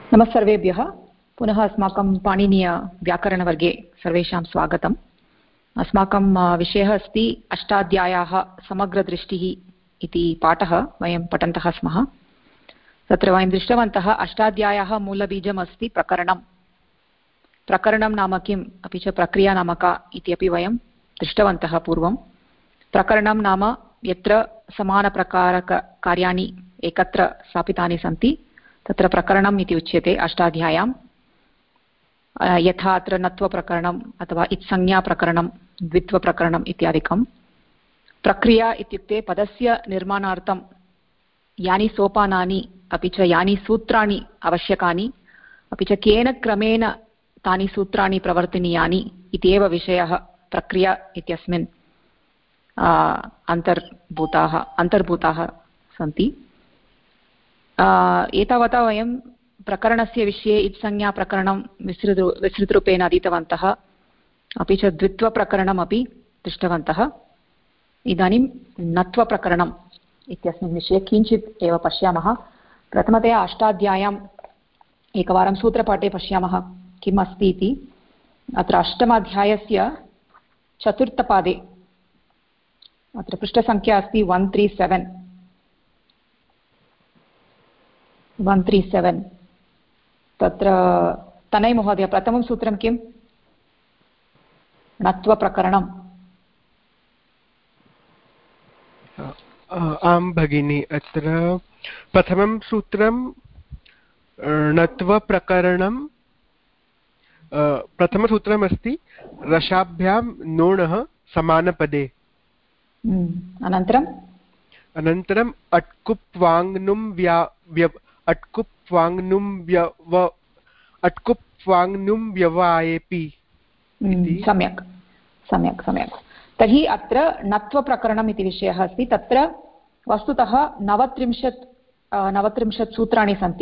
नमस्सर्वेभ्यः पुनः अस्माकं पाणिनीयव्याकरणवर्गे सर्वेषां स्वागतम्। अस्माकं विषयः अस्ति अष्टाध्याय्याः समग्रदृष्टिः इति पाठः वयं पठन्तः स्मः। तत्र वयं दृष्टवन्तः अष्टाध्याय्याः मूलबीजम् अस्ति प्रकरणं। प्रकरणं नाम किम्, अपि च प्रक्रिया नाम का इति अपि वयं दृष्टवन्तः पूर्वं। प्रकरणं नाम यत्र समानप्रकारकार्याणि एकत्र स्थापितानि सन्ति तत्र प्रकरणम् इति उच्यते अष्टाध्याय्यां। यथा अत्र नत्वप्रकरणम् अथवा इत्संज्ञाप्रकरणं, द्वित्वप्रकरणम् इत्यादिकं। प्रक्रिया इत्युक्ते पदस्य निर्माणार्थं यानि सोपानानि अपि च यानि सूत्राणि आवश्यकानि, अपि च केन क्रमेण तानि सूत्राणि प्रवर्तनीयानि इत्येव विषयः प्रक्रिया इत्यस्मिन् अन्तर्भूताः सन्ति। एतावता वयं प्रकरणस्य विषये इत्संज्ञाप्रकरणं विस्तृतरूपेण अधीतवन्तः, अपि च द्वित्वप्रकरणमपि दृष्टवन्तः। इदानीं नत्वप्रकरणम् इत्यस्मिन् विषये किञ्चित् एव पश्यामः। प्रथमतया अष्टाध्याय्याम् एकवारं सूत्रपाठे पश्यामः किम् अस्ति इति। अत्र अष्टमाध्यायस्य चतुर्थपादे अत्र पृष्ठसङ्ख्या अस्ति 137। तत्र तनय महोदय, प्रथमं सूत्रं किम्? नत्वप्रकरणम्। आं भगिनी, अत्र प्रथमं सूत्रं नत्वप्रकरणं। प्रथमसूत्रमस्ति रसाभ्यां नोणः समानपदे। अनन्तरम् अट्कुप्वाङ्नुं व्यवायेपि। सम्यक् सम्यक् सम्यक्। तर्हि अत्र नत्वप्रकरणम् इति विषयः अस्ति। तत्र वस्तुतः 39 सूत्राणि सन्ति।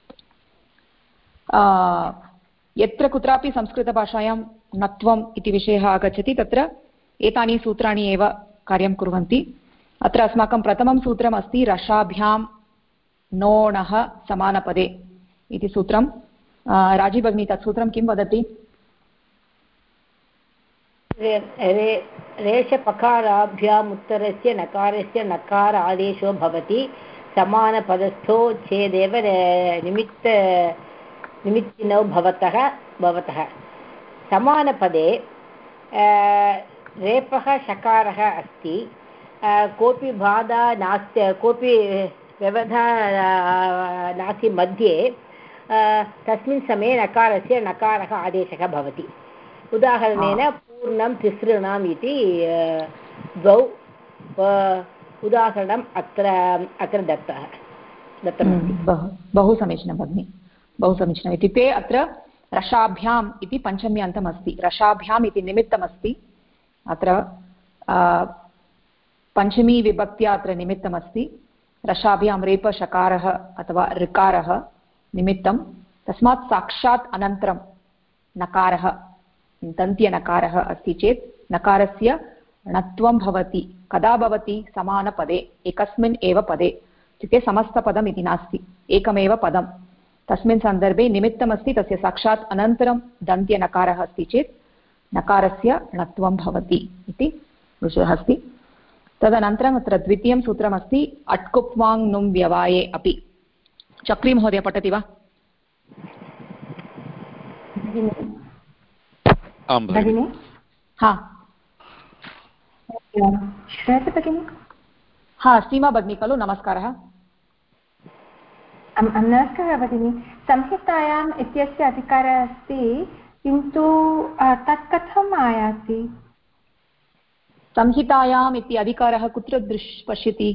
यत्र कुत्रापि संस्कृतभाषायां नत्वम् इति विषयः आगच्छति तत्र एतानि सूत्राणि एव कार्यं कुर्वन्ति। अत्र अस्माकं प्रथमं सूत्रम् अस्ति रसाभ्यां नोणः समानपदे इति सूत्रं। राजी भगिनी, तत् सूत्रं किं वदति? रेशपकाराभ्याम् उत्तरस्य नकारस्य नकार आदेशो भवति। समानपदस्थो चेदेव निमित्तिनौ भवतः। समानपदे रेपः शकारः अस्ति। कोऽपि बाधा नास्ति, कोऽपि व्यवधा नास्ति मध्ये। तस्मिन् समये नकारस्य नकारः आदेशः भवति। उदाहरणेन पूर्णं तिसृणाम् इति द्वौ उदाहरणम् अत्र दत्तम्। बहु समीचीनं भगिनि, बहु समीचीनम्। इत्युक्ते अत्र रसाभ्याम् इति पञ्चमी अन्तम् अस्ति। रसाभ्याम् इति निमित्तमस्ति। अत्र पञ्चमी विभक्त्या अत्र निमित्तमस्ति। रसाभ्यां रेपशकारः अथवा ऋकारः निमित्तं। तस्मात् साक्षात् अनन्तरं नकारः, दन्त्यनकारः अस्ति चेत् नकारस्य णत्वं भवति। कदा भवति? समानपदे, एकस्मिन् एव पदे। इत्युक्ते समस्तपदम् इति नास्ति, एकमेव पदं। तस्मिन् सन्दर्भे निमित्तमस्ति, तस्य साक्षात् अनन्तरं दन्त्यनकारः अस्ति चेत् नकारस्य णत्वं भवति इति विषयः अस्ति। तदनन्तरम् अत्र द्वितीयं सूत्रमस्ति अट्कुप्वाङ्नुं व्यवाये अपि। चक्री महोदय पठति वा? भगिनी, हा श्रूयते भगिनी? हा, सीमा भगिनी खलु? नमस्कारः। नमस्कारः भगिनी। संहितायाम् इत्यस्य अधिकारः अस्ति, किन्तु तत् कथम् आयाति? संहितायाम् इति अधिकारः कुत्र पश्यति?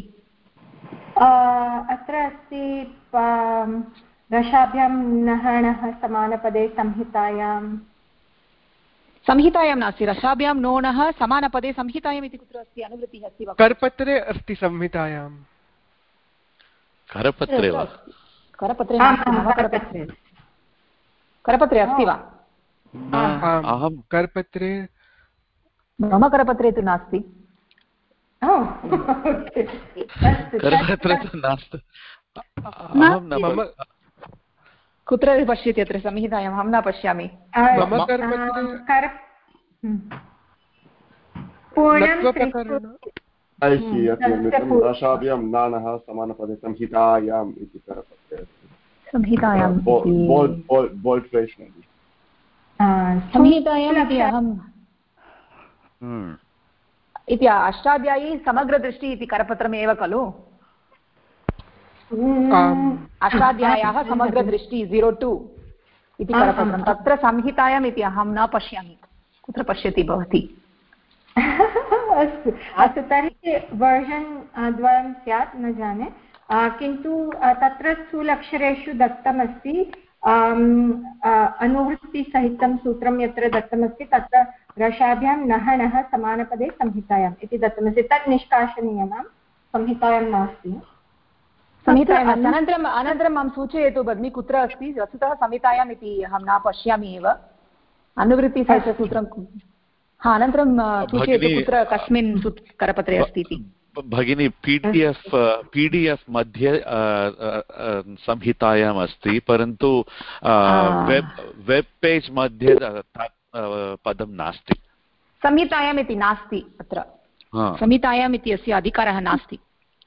अत्र अस्ति रसाभ्यां नहणः समानपदे संहितायां नास्ति। रसाभ्यां नोणः समानपदे संहितायाम् इति कुत्र अस्ति? अनुवृत्तिः अस्ति वा? करपत्रे अस्ति संहितायां। करपत्रे वा? करपत्रे नास्ति। करपत्रे अस्ति वा? अहं करपत्रे, मम करपत्रे तु नास्ति। करपत्रे तु नास्ति। कुत्र पश्यति अत्र संहितायाम्? अहं न पश्यामि। रसाभ्यां नानः समानपदे संहितायाम् इति करपत्रे संहितायाम् इति अष्टाध्यायी समग्रदृष्टिः इति करपत्रमेव खलु? अष्टाध्याय्याः समग्रदृष्टिः 02 इति करपत्रं, तत्र संहितायाम् इति अहं न पश्यामि। कुत्र पश्यति भवती? अस्तु अस्तु, तर्हि वर्जन् द्वयं स्यात् न जाने, किन्तु तत्र स्थूलक्षरेषु दत्तमस्ति अनुवृत्तिसहितं सूत्रं यत्र दत्तमस्ति तत्र रसाभ्यां नः समानपदे संहितायाम् इति दत्तमस्ति, तत् निष्कासनीयं, संहितायां नास्ति। अनन्तरं मां सूचयतु भगिनी कुत्र अस्ति। वस्तुतः संहितायाम् इति अहं न पश्यामि एव, अनुवृत्तिसहितसूत्रं अनन्तरं सूचयतु कुत्र कस्मिन् करपत्रे अस्ति इति। भगिनी पीडीएफ् मध्ये संहितायाम् अस्ति, परन्तु वेब् पेज् मध्ये पदं नास्ति। संहितायाम् इति नास्ति, अत्र संहितायाम् इति अस्य अधिकारः नास्ति।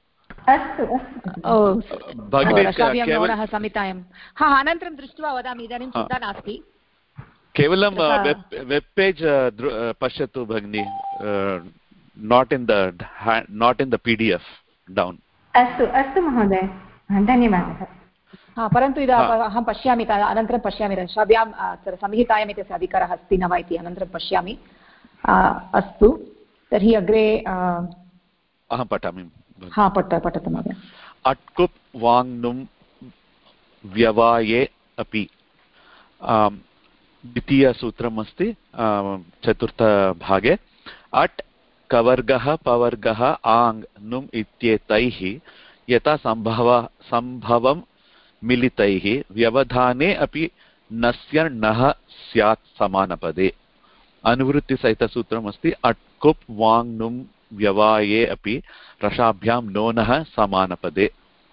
संहितायां अनन्तरं दृष्ट्वा वदामि, इदानीं चिन्ता नास्ति। केवलं वेब् पेज् पश्यतु भगिनी, not in the PDF down. अस्तु महोदय, धन्यवादः। परन्तु अहं पश्यामि, अनन्तरं पश्यामि रसाभ्यां संहितायाम् इत्यस्य अधिकारः अस्ति न वा इति अनन्तरं पश्यामि। अस्तु, तर्हि अग्रे अहं पठामि। पठतु महोदय। अट्कुप् वाङ्नुं व्यवाये अपि द्वितीयसूत्रम् अस्ति चतुर्थभागे। अट् कवर्गः पवर्गः आङ् नुम् इत्येतैः यथा सम्भवं मिलितैः व्यवधाने अपि नस्य नः स्यात् समानपदे। अनुवृत्तिसहितसूत्रम् अस्ति अट्कुप् वाङ् नुम् व्यवाये अपि रसाभ्यां नोनः समानपदे।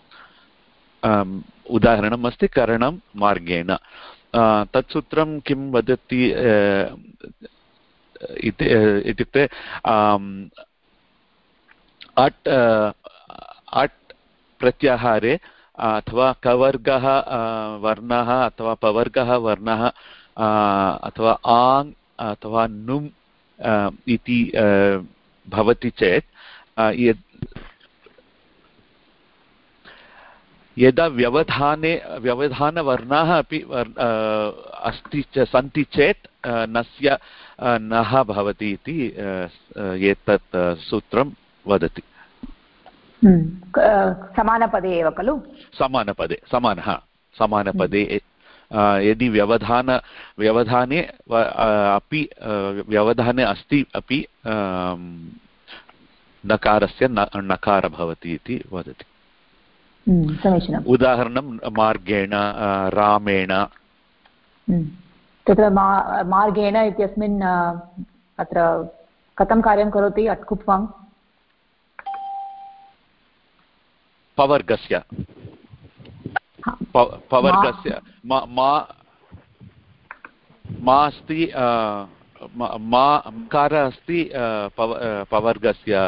उदाहरणम् अस्ति करणं मार्गेण। तत्सूत्रं किं वदति इत्युक्ते अट् प्रत्याहारे अथवा कवर्गः वर्णः अथवा पवर्गः वर्णः अथवा आङ् अथवा नुम् इति भवति चेत् यदा व्यवधानवर्णाः अपि सन्ति चेत् नस्य नः भवति इति एतत् सूत्रं वदति। समानपदे एव खलु? समानपदे यदि व्यवधाने अपि व्यवधाने अस्ति अपि नकारस्य नकार भवति इति वदति। समीचीनम्। उदाहरणं मार्गेण, रामेण। तत्र मार्गेण इत्यस्मिन् अत्र कथं कार्यं करोति अट्कुप् वाङ्? पवर्गस्य मा अस्ति, माकारः अस्ति पवर्गस्य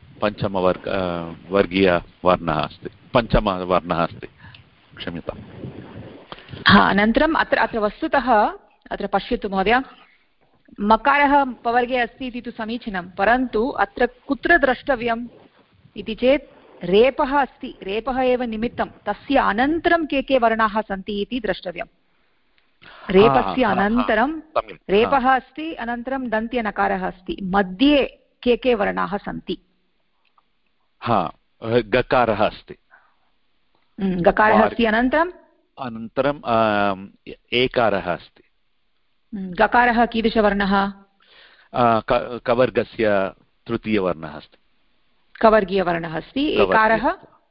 वर्गीयवर्णः अस्ति, पञ्चमवर्णः अस्ति, क्षम्यताम्। अनन्तरम् अत्र वस्तुतः अत्र पश्यतु महोदय, मकारः पवर्गे अस्ति इति तु समीचीनं, परन्तु अत्र कुत्र द्रष्टव्यम् इति चेत् रेपः अस्ति, रेपः एव निमित्तं, तस्य अनन्तरं के वर्णाः सन्ति इति द्रष्टव्यम्। रेपस्य अनन्तरं रेपः अस्ति, अनन्तरं दन्त्यनकारः अस्ति, मध्ये के वर्णाः सन्ति? गकारः अस्ति, गकारः अस्ति, अनन्तरम् एकारः अस्ति। गकारः कीदृशवर्णः? कवर्गस्य तृतीयवर्णः अस्ति, कवर्गीयवर्णः अस्ति। एकारः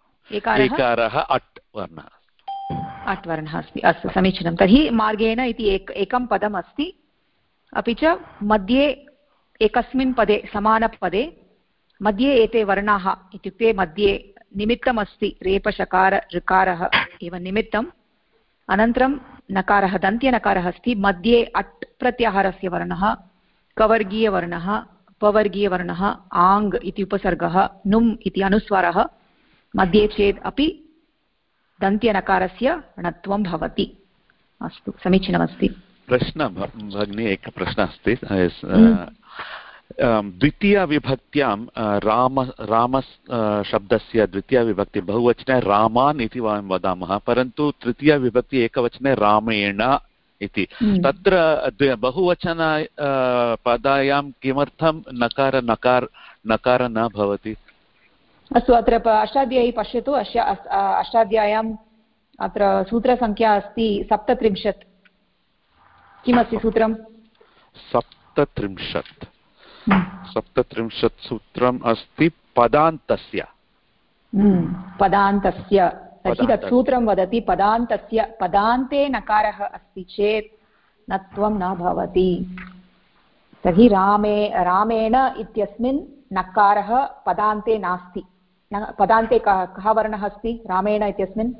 अट् वर्णः, अट् वर्णः अस्ति। अस्तु, समीचीनं। तर्हि मार्गेण इति एकं पदम् अस्ति, अपि च मध्ये एकस्मिन् पदे समानपदे मध्ये एते वर्णाः, इत्युक्ते मध्ये निमित्तमस्ति, रेपशकार ऋकारः एव निमित्तं, अनन्तरं नकारः दन्त्यनकारः अस्ति, मध्ये अट् प्रत्याहारस्य वर्णः, कवर्गीयवर्णः, पवर्गीयवर्णः, आङ् इति उपसर्गः, नुम् इति अनुस्वारः मध्ये चेत् अपि दन्त्यनकारस्य णत्वं भवति। अस्तु, समीचीनमस्ति। प्रश्नः भगिनी, एकः प्रश्नः अस्ति। द्वितीयविभक्त्यां राम शब्दस्य द्वितीयविभक्ति बहुवचने रामान् इति वयं वदामः, परन्तु तृतीयविभक्ति एकवचने रामेण इति। तत्र बहुवचन पदायां किमर्थं नकार न भवति? अस्तु, अत्र अष्टाध्यायी पश्यतु। अष्टाध्याय्याम् अत्र सूत्रसङ्ख्या अस्ति 37। किमस्ति सूत्रं? 37 सूत्रम् अस्ति पदान्तस्य। पदान्तस्य तर्हि तत् सूत्रं वदति पदान्तस्य, पदान्ते नकारः अस्ति चेत् नत्वं न भवति। तर्हि रामेण इत्यस्मिन् नकारः पदान्ते नास्ति। पदान्ते कः वर्णः अस्ति रामेण इत्यस्मिन्?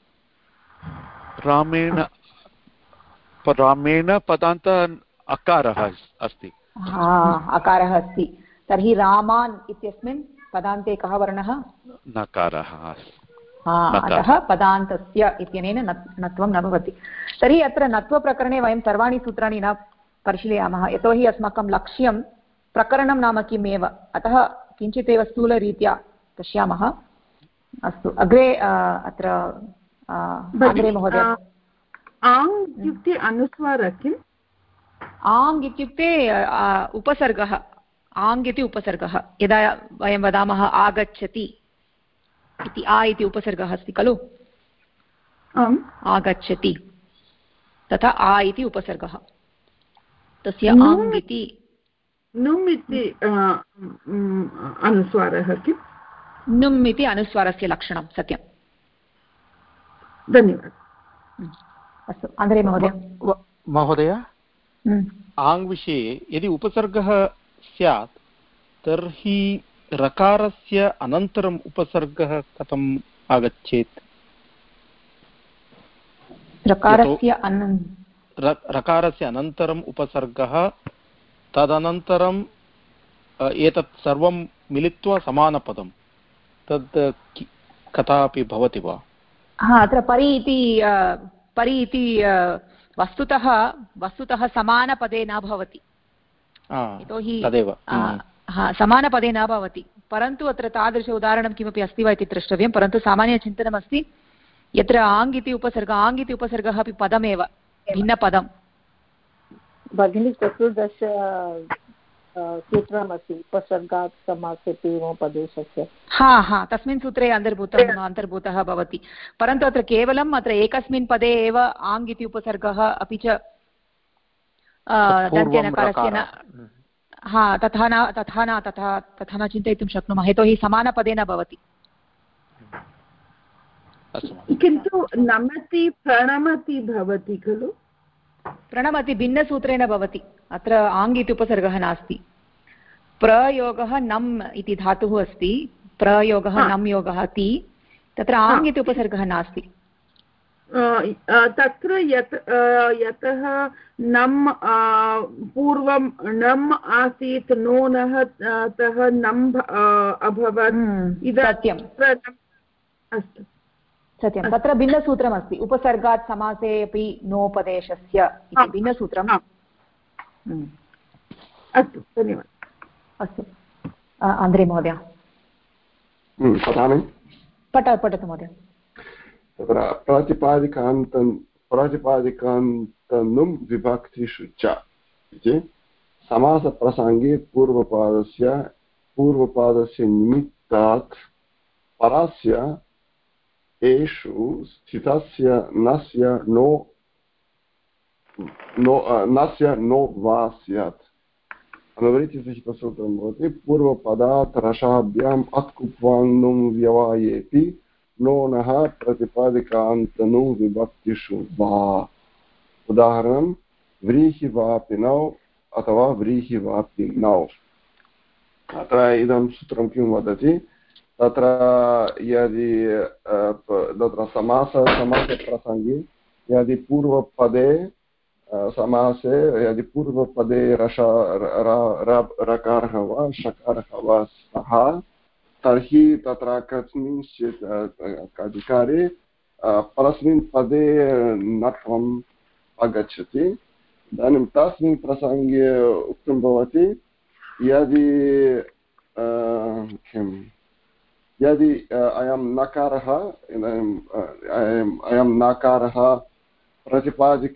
रामेण पदान्त अकारः अस्ति। अकारः अस्ति। तर्हि रामान् इत्यस्मिन् पदान्ते कः वर्णः? नकारः। अतः पदान्तस्य इत्यनेन नत्वं न भवति। तर्हि अत्र नत्वप्रकरणे वयं सर्वाणि सूत्राणि न परिशीलयामः, यतोहि अस्माकं लक्ष्यं प्रकरणं नाम किम् एव। अतः किञ्चित् एव स्थूलरीत्या पश्यामः। अस्तु, अग्रे अत्र अग्रे महोदय। आङ् इत्युक्ते अनुस्वारः किम्? आङ् इत्युक्ते उपसर्गः। आङ् इति उपसर्गः। यदा वयं वदामः आगच्छति इति, आ इति उपसर्गः अस्ति खलु, आगच्छति, तथा आ इति उपसर्गः, तस्य आङ् इति। नुम् इति अनुस्वारः किम्? नुम् इति अनुस्वारस्य लक्षणं, सत्यं। धन्यवादः। अस्तु, अग्रे महोदय। महोदय, आङ् विषये यदि उपसर्गः स्यात् तर्हि रकारस्य अनन्तरम् उपसर्गः कथम् आगच्छेत्? रकारस्य अनन्तरम् उपसर्गः, तदनन्तरम् एतत् सर्वं मिलित्वा समानपदं, तद् कथापि भवति वा? अत्र परि इति वस्तुतः समानपदे न भवति। यतोहि समानपदे न भवति, परन्तु अत्र तादृश उदाहरणं किमपि अस्ति वा इति द्रष्टव्यं। परन्तु सामान्यचिन्तनमस्ति, यत्र आङ् इति उपसर्गः अपि पदमेव, भिन्नपदं। भगिनी, चतुर्दश सूत्रमस्ति उपसर्गात् समासे पूर्वपदेशस्य। तस्मिन् सूत्रे अन्तर्भूतः भवति, परन्तु अत्र केवलम् अत्र एकस्मिन् पदे एव आङ् इति उपसर्गः अपि च दन्त्यनकारस्य न, तथा न चिन्तयितुं शक्नुमः, यतोहि समानपदे न भवति। किन्तु नमति प्रणमति भवति खलु? प्रणमति भिन्नसूत्रेण भवति। अत्र आङ् इति उपसर्गः नास्ति। प्रयोगः नम् इति धातुः अस्ति, प्रयोगः नम् योगः ति, तत्र आङ् इति उपसर्गः नास्ति। तत्र यतः नम् पूर्वं नम् आसीत्, नोनः तः नम् अभवत्। सत्यं, अस्तु, सत्यं। तत्र भिन्नसूत्रमस्ति, उपसर्गात् समासे अपि नोपदेशस्य इति भिन्नसूत्रम्। अस्तु, धन्यवादः। अस्तु, अग्रे महोदय। पठामि? पठतु महोदय। तत्र प्रातिपादिकान्तनुं विभक्तिषु च इति समासप्रसङ्गे पूर्वपादस्य निमित्तात् परस्य एषु स्थितस्य नस्य नो वा स्यात्। अनुवृत्तिसूत्रं भवति पूर्वपदात् रसाभ्याम् अत्कुप्वाङ्नुं व्यवायेति नोनः प्रतिपादिकान्तनु विभक्तिषु वा। उदाहरणं व्रीहिवापिनौ अथवा व्रीहिवापिनौ। अत्र इदं सूत्रं किं वदति? तत्र यदि तत्र समासप्रसङ्गे यदि पूर्वपदे समासे यदि पूर्वपदे रकारः वा शकारः वा स्तः तर्हि तत्र कस्मिंश्चित् अधिकारे परस्मिन् पदे नत्वम् आगच्छति। इदानीं तस्मिन् प्रसङ्गे उक्तं भवति यदि यदि अयं नकारः अयं नकारः प्रतिपादिक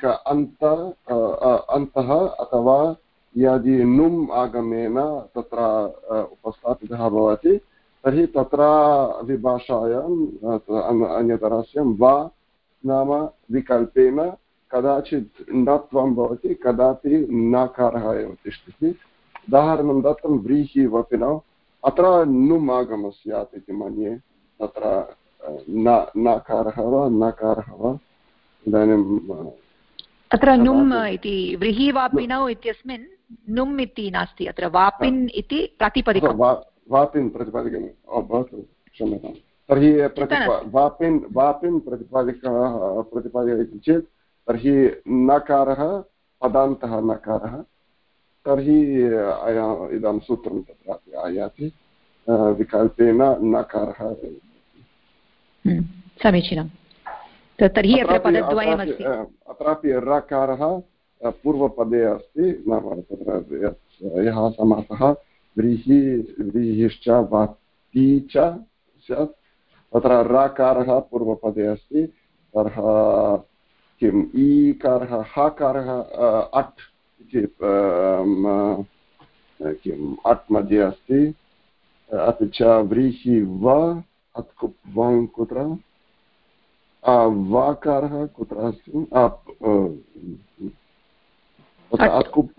अन्तः अथवा यदि नुम् आगमेन तत्र उपस्थापितः भवति तर्हि तत्र विभाषायाम् अन्यतरस्यं वा नाम विकल्पेन कदाचित् नत्वं भवति कदापि नकारः एव तिष्ठति। उदाहरणं दत्तं व्रीहि वपिनौ अत्र नुम् आगमः स्यात् इति मन्ये तत्र नकारः वा नकारः वा। इदानीं अत्र नुम् इति व्रीहि वापिनौ इत्यस्मिन् नुम् इति नास्ति, अत्र वापिन् इति प्रातिपदिकं। वापिन् प्रतिपादिकं भवतु, क्षम्यतां। तर्हि वापिन् प्रतिपादिकः इति चेत् तर्हि नकारः पदान्तः नकारः, तर्हि इदं सूत्रं तत्रापि आयाति विकल्पेन नकारः। समीचीनं। तर्हि अत्र पदद्वयमस्ति। अत्रापि रकारः पूर्वपदे अस्ति, नाम तत्र यः समासः व्रीहिश्च वाति च स्यात् तत्र रकारः पूर्वपदे अस्ति। तर्हि किम् ईकारः हकारः अट् इति किम् अट् मध्ये अस्ति। अपि च व्रीहि व अत्कुप् वङ् कुत्र वाकारः कुत्र अस्ति अत्कुप्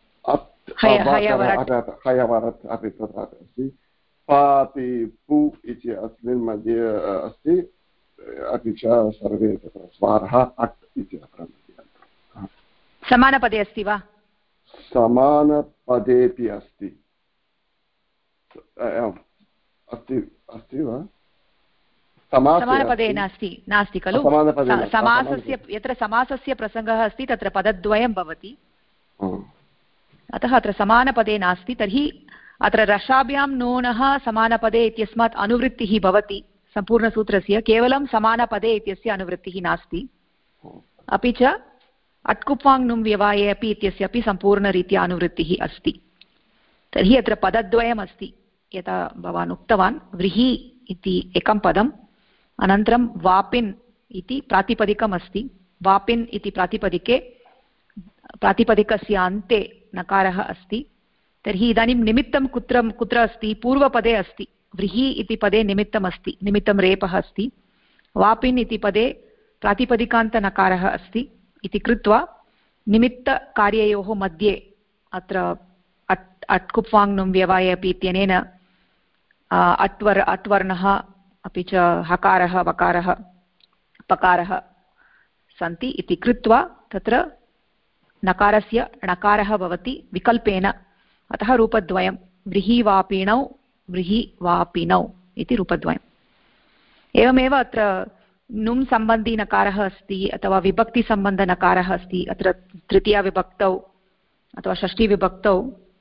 हयवरत् अपि तत्र अस्ति। पापि पु इति अस्मिन् मध्ये अस्ति, अपि च सर्वे तत्र स्वारः अट् इति अत्र समानपदे अस्ति वा? समानपदेपि अस्ति। अस्ति वा? समानपदे नास्ति खलु? समासस्य यत्र समासस्य प्रसङ्गः अस्ति तत्र पदद्वयं भवति, अतः अत्र समानपदे नास्ति। तर्हि अत्र रसाभ्यां नूनः समानपदे इत्यस्मात् अनुवृत्तिः भवति सम्पूर्णसूत्रस्य, केवलं समानपदे इत्यस्य अनुवृत्तिः नास्ति। अपि च अट्कुप्वाङ् नुम् व्यवाये अपि इत्यस्य अपि सम्पूर्णरीत्या अनुवृत्तिः अस्ति। तर्हि अत्र पदद्वयमस्ति, यथा भवान् उक्तवान्। व्रीहि इति एकं पदम्, अनन्तरं वापिन् इति प्रातिपदिकम् अस्ति। वापिन् इति प्रातिपदिकस्य अन्ते नकारः अस्ति। तर्हि इदानीं निमित्तं कुत्र अस्ति? पूर्वपदे अस्ति। व्रीहि इति पदे निमित्तम् अस्ति, निमित्तं रेपः अस्ति। वापिन् इति पदे प्रातिपदिकान्तनकारः अस्ति इति कृत्वा निमित्तकार्ययोः मध्ये अत्र अट्कुप्वाङ् नुम् व्यवाये अपि इत्यनेन अट्वर्णः अपि च हकारः वकारः पकारः सन्ति इति कृत्वा तत्र नकारस्य णकारः भवति विकल्पेन, अतः रूपद्वयं व्रीहि वापिनौ व्रीहि वापिनौ इति रूपद्वयम्। एवमेव अत्र नुम् सम्बन्धी नकारः अस्ति अथवा विभक्तिसम्बन्धनकारः अस्ति। अत्र तृतीयाविभक्तौ अथवा षष्ठीविभक्तौ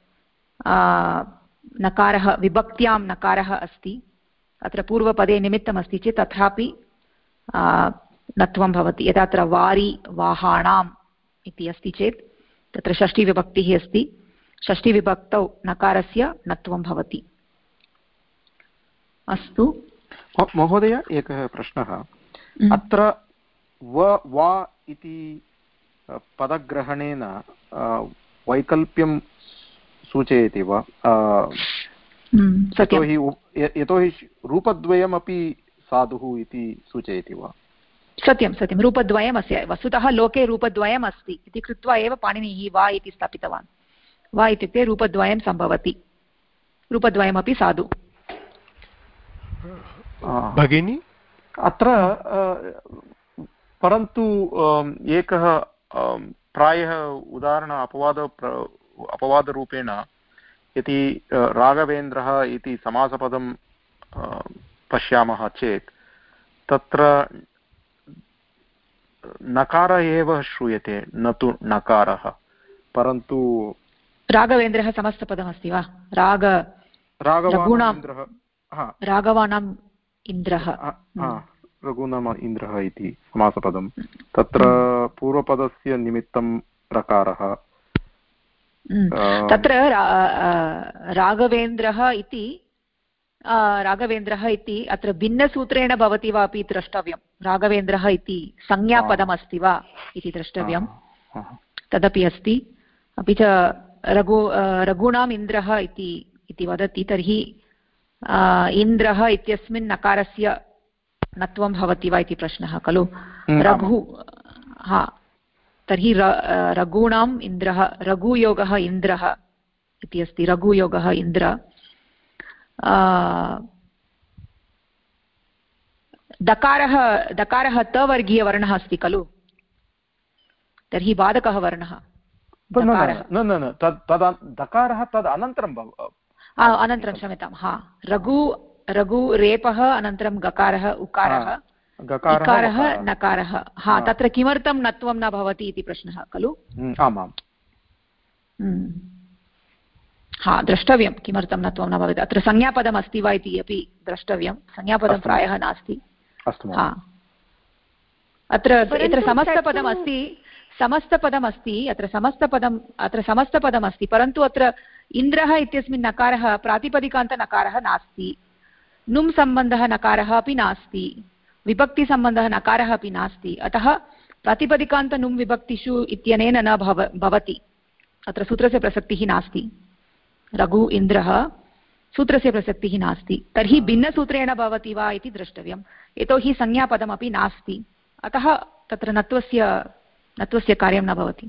नकारः विभक्त्यां नकारः अस्ति। अत्र पूर्वपदे निमित्तमस्ति चेत् तथापि नत्वं भवति। यदा अत्र वारि वाहाणाम् इति अस्ति चेत् तत्र षष्ठीविभक्तिः अस्ति, षष्ठीविभक्तौ नकारस्य नत्वं भवति। अस्तु महोदय, एकः प्रश्नः। अत्र वा इति पदग्रहणेन वैकल्प्यं सूचयति वा? यतोहि रूपद्वयमपि साधुः इति सूचयति वा? सत्यं सत्यं, रूपद्वयमस्य वस्तुतः लोके रूपद्वयम् अस्ति इति कृत्वा एव पाणिनिः वा इति स्थापितवान्। वा इत्युक्ते रूपद्वयं सम्भवति, रूपद्वयमपि साधु। भगिनी अत्र परन्तु एकः प्रायः उदाहरण अपवादरूपेण यदि राघवेन्द्रः इति समासपदं पश्यामः चेत् तत्र नकारः एव श्रूयते, न तु नकारः। परन्तु राघवेन्द्रः समस्तपदमस्ति वा? राघवानाम् इन्द्रः, रघूनाम् इन्द्रः इति समासपदं। तत्र पूर्वपदस्य निमित्तं रकारः। तत्र राघवेन्द्रः इति अत्र भिन्नसूत्रेण भवति वा अपि द्रष्टव्यं। राघवेन्द्रः इति संज्ञापदमस्ति वा इति द्रष्टव्यं, तदपि अस्ति। अपि च रघूणाम् इन्द्रः इति वदति, तर्हि इन्द्रः इत्यस्मिन् नकारस्य नत्वं भवति वा इति प्रश्नः खलु। तर्हि रघूणाम् इन्द्रः, रघुयोगः इन्द्रः इति अस्ति, रघुयोगः इन्द्र। दकारः तवर्गीयवर्णः अस्ति खलु, तर्हि बाधकः वर्णः दकारः तद् अनन्तरं अनन्तरं, क्षम्यतां, रघु रेपः, अनन्तरं गकारः उकारः, इकारः नकारः। तत्र किमर्थं नत्वं न भवति इति प्रश्नः खलु। आमाम्, द्रष्टव्यं किमर्थं नत्वं न भवति। अत्र संज्ञापदम् अस्ति वा इति अपि द्रष्टव्यं। संज्ञापदं प्रायः नास्ति। अत्र समस्तपदमस्ति, परन्तु अत्र इन्द्रः इत्यस्मिन् नकारः प्रातिपदिकान्तनकारः नास्ति, नुम् सम्बन्धः नकारः अपि नास्ति, विभक्तिसम्बन्धः नकारः अपि नास्ति। अतः प्रातिपदिकान्तनुम् विभक्तिषु इत्यनेन न भवति। अत्र सूत्रस्य प्रसक्तिः नास्ति। रघु इन्द्रः सूत्रस्य प्रसक्तिः नास्ति। तर्हि भिन्नसूत्रेण भवति वा इति द्रष्टव्यं, यतोहि संज्ञापदमपि नास्ति। अतः तत्र नत्वस्य कार्यं न भवति।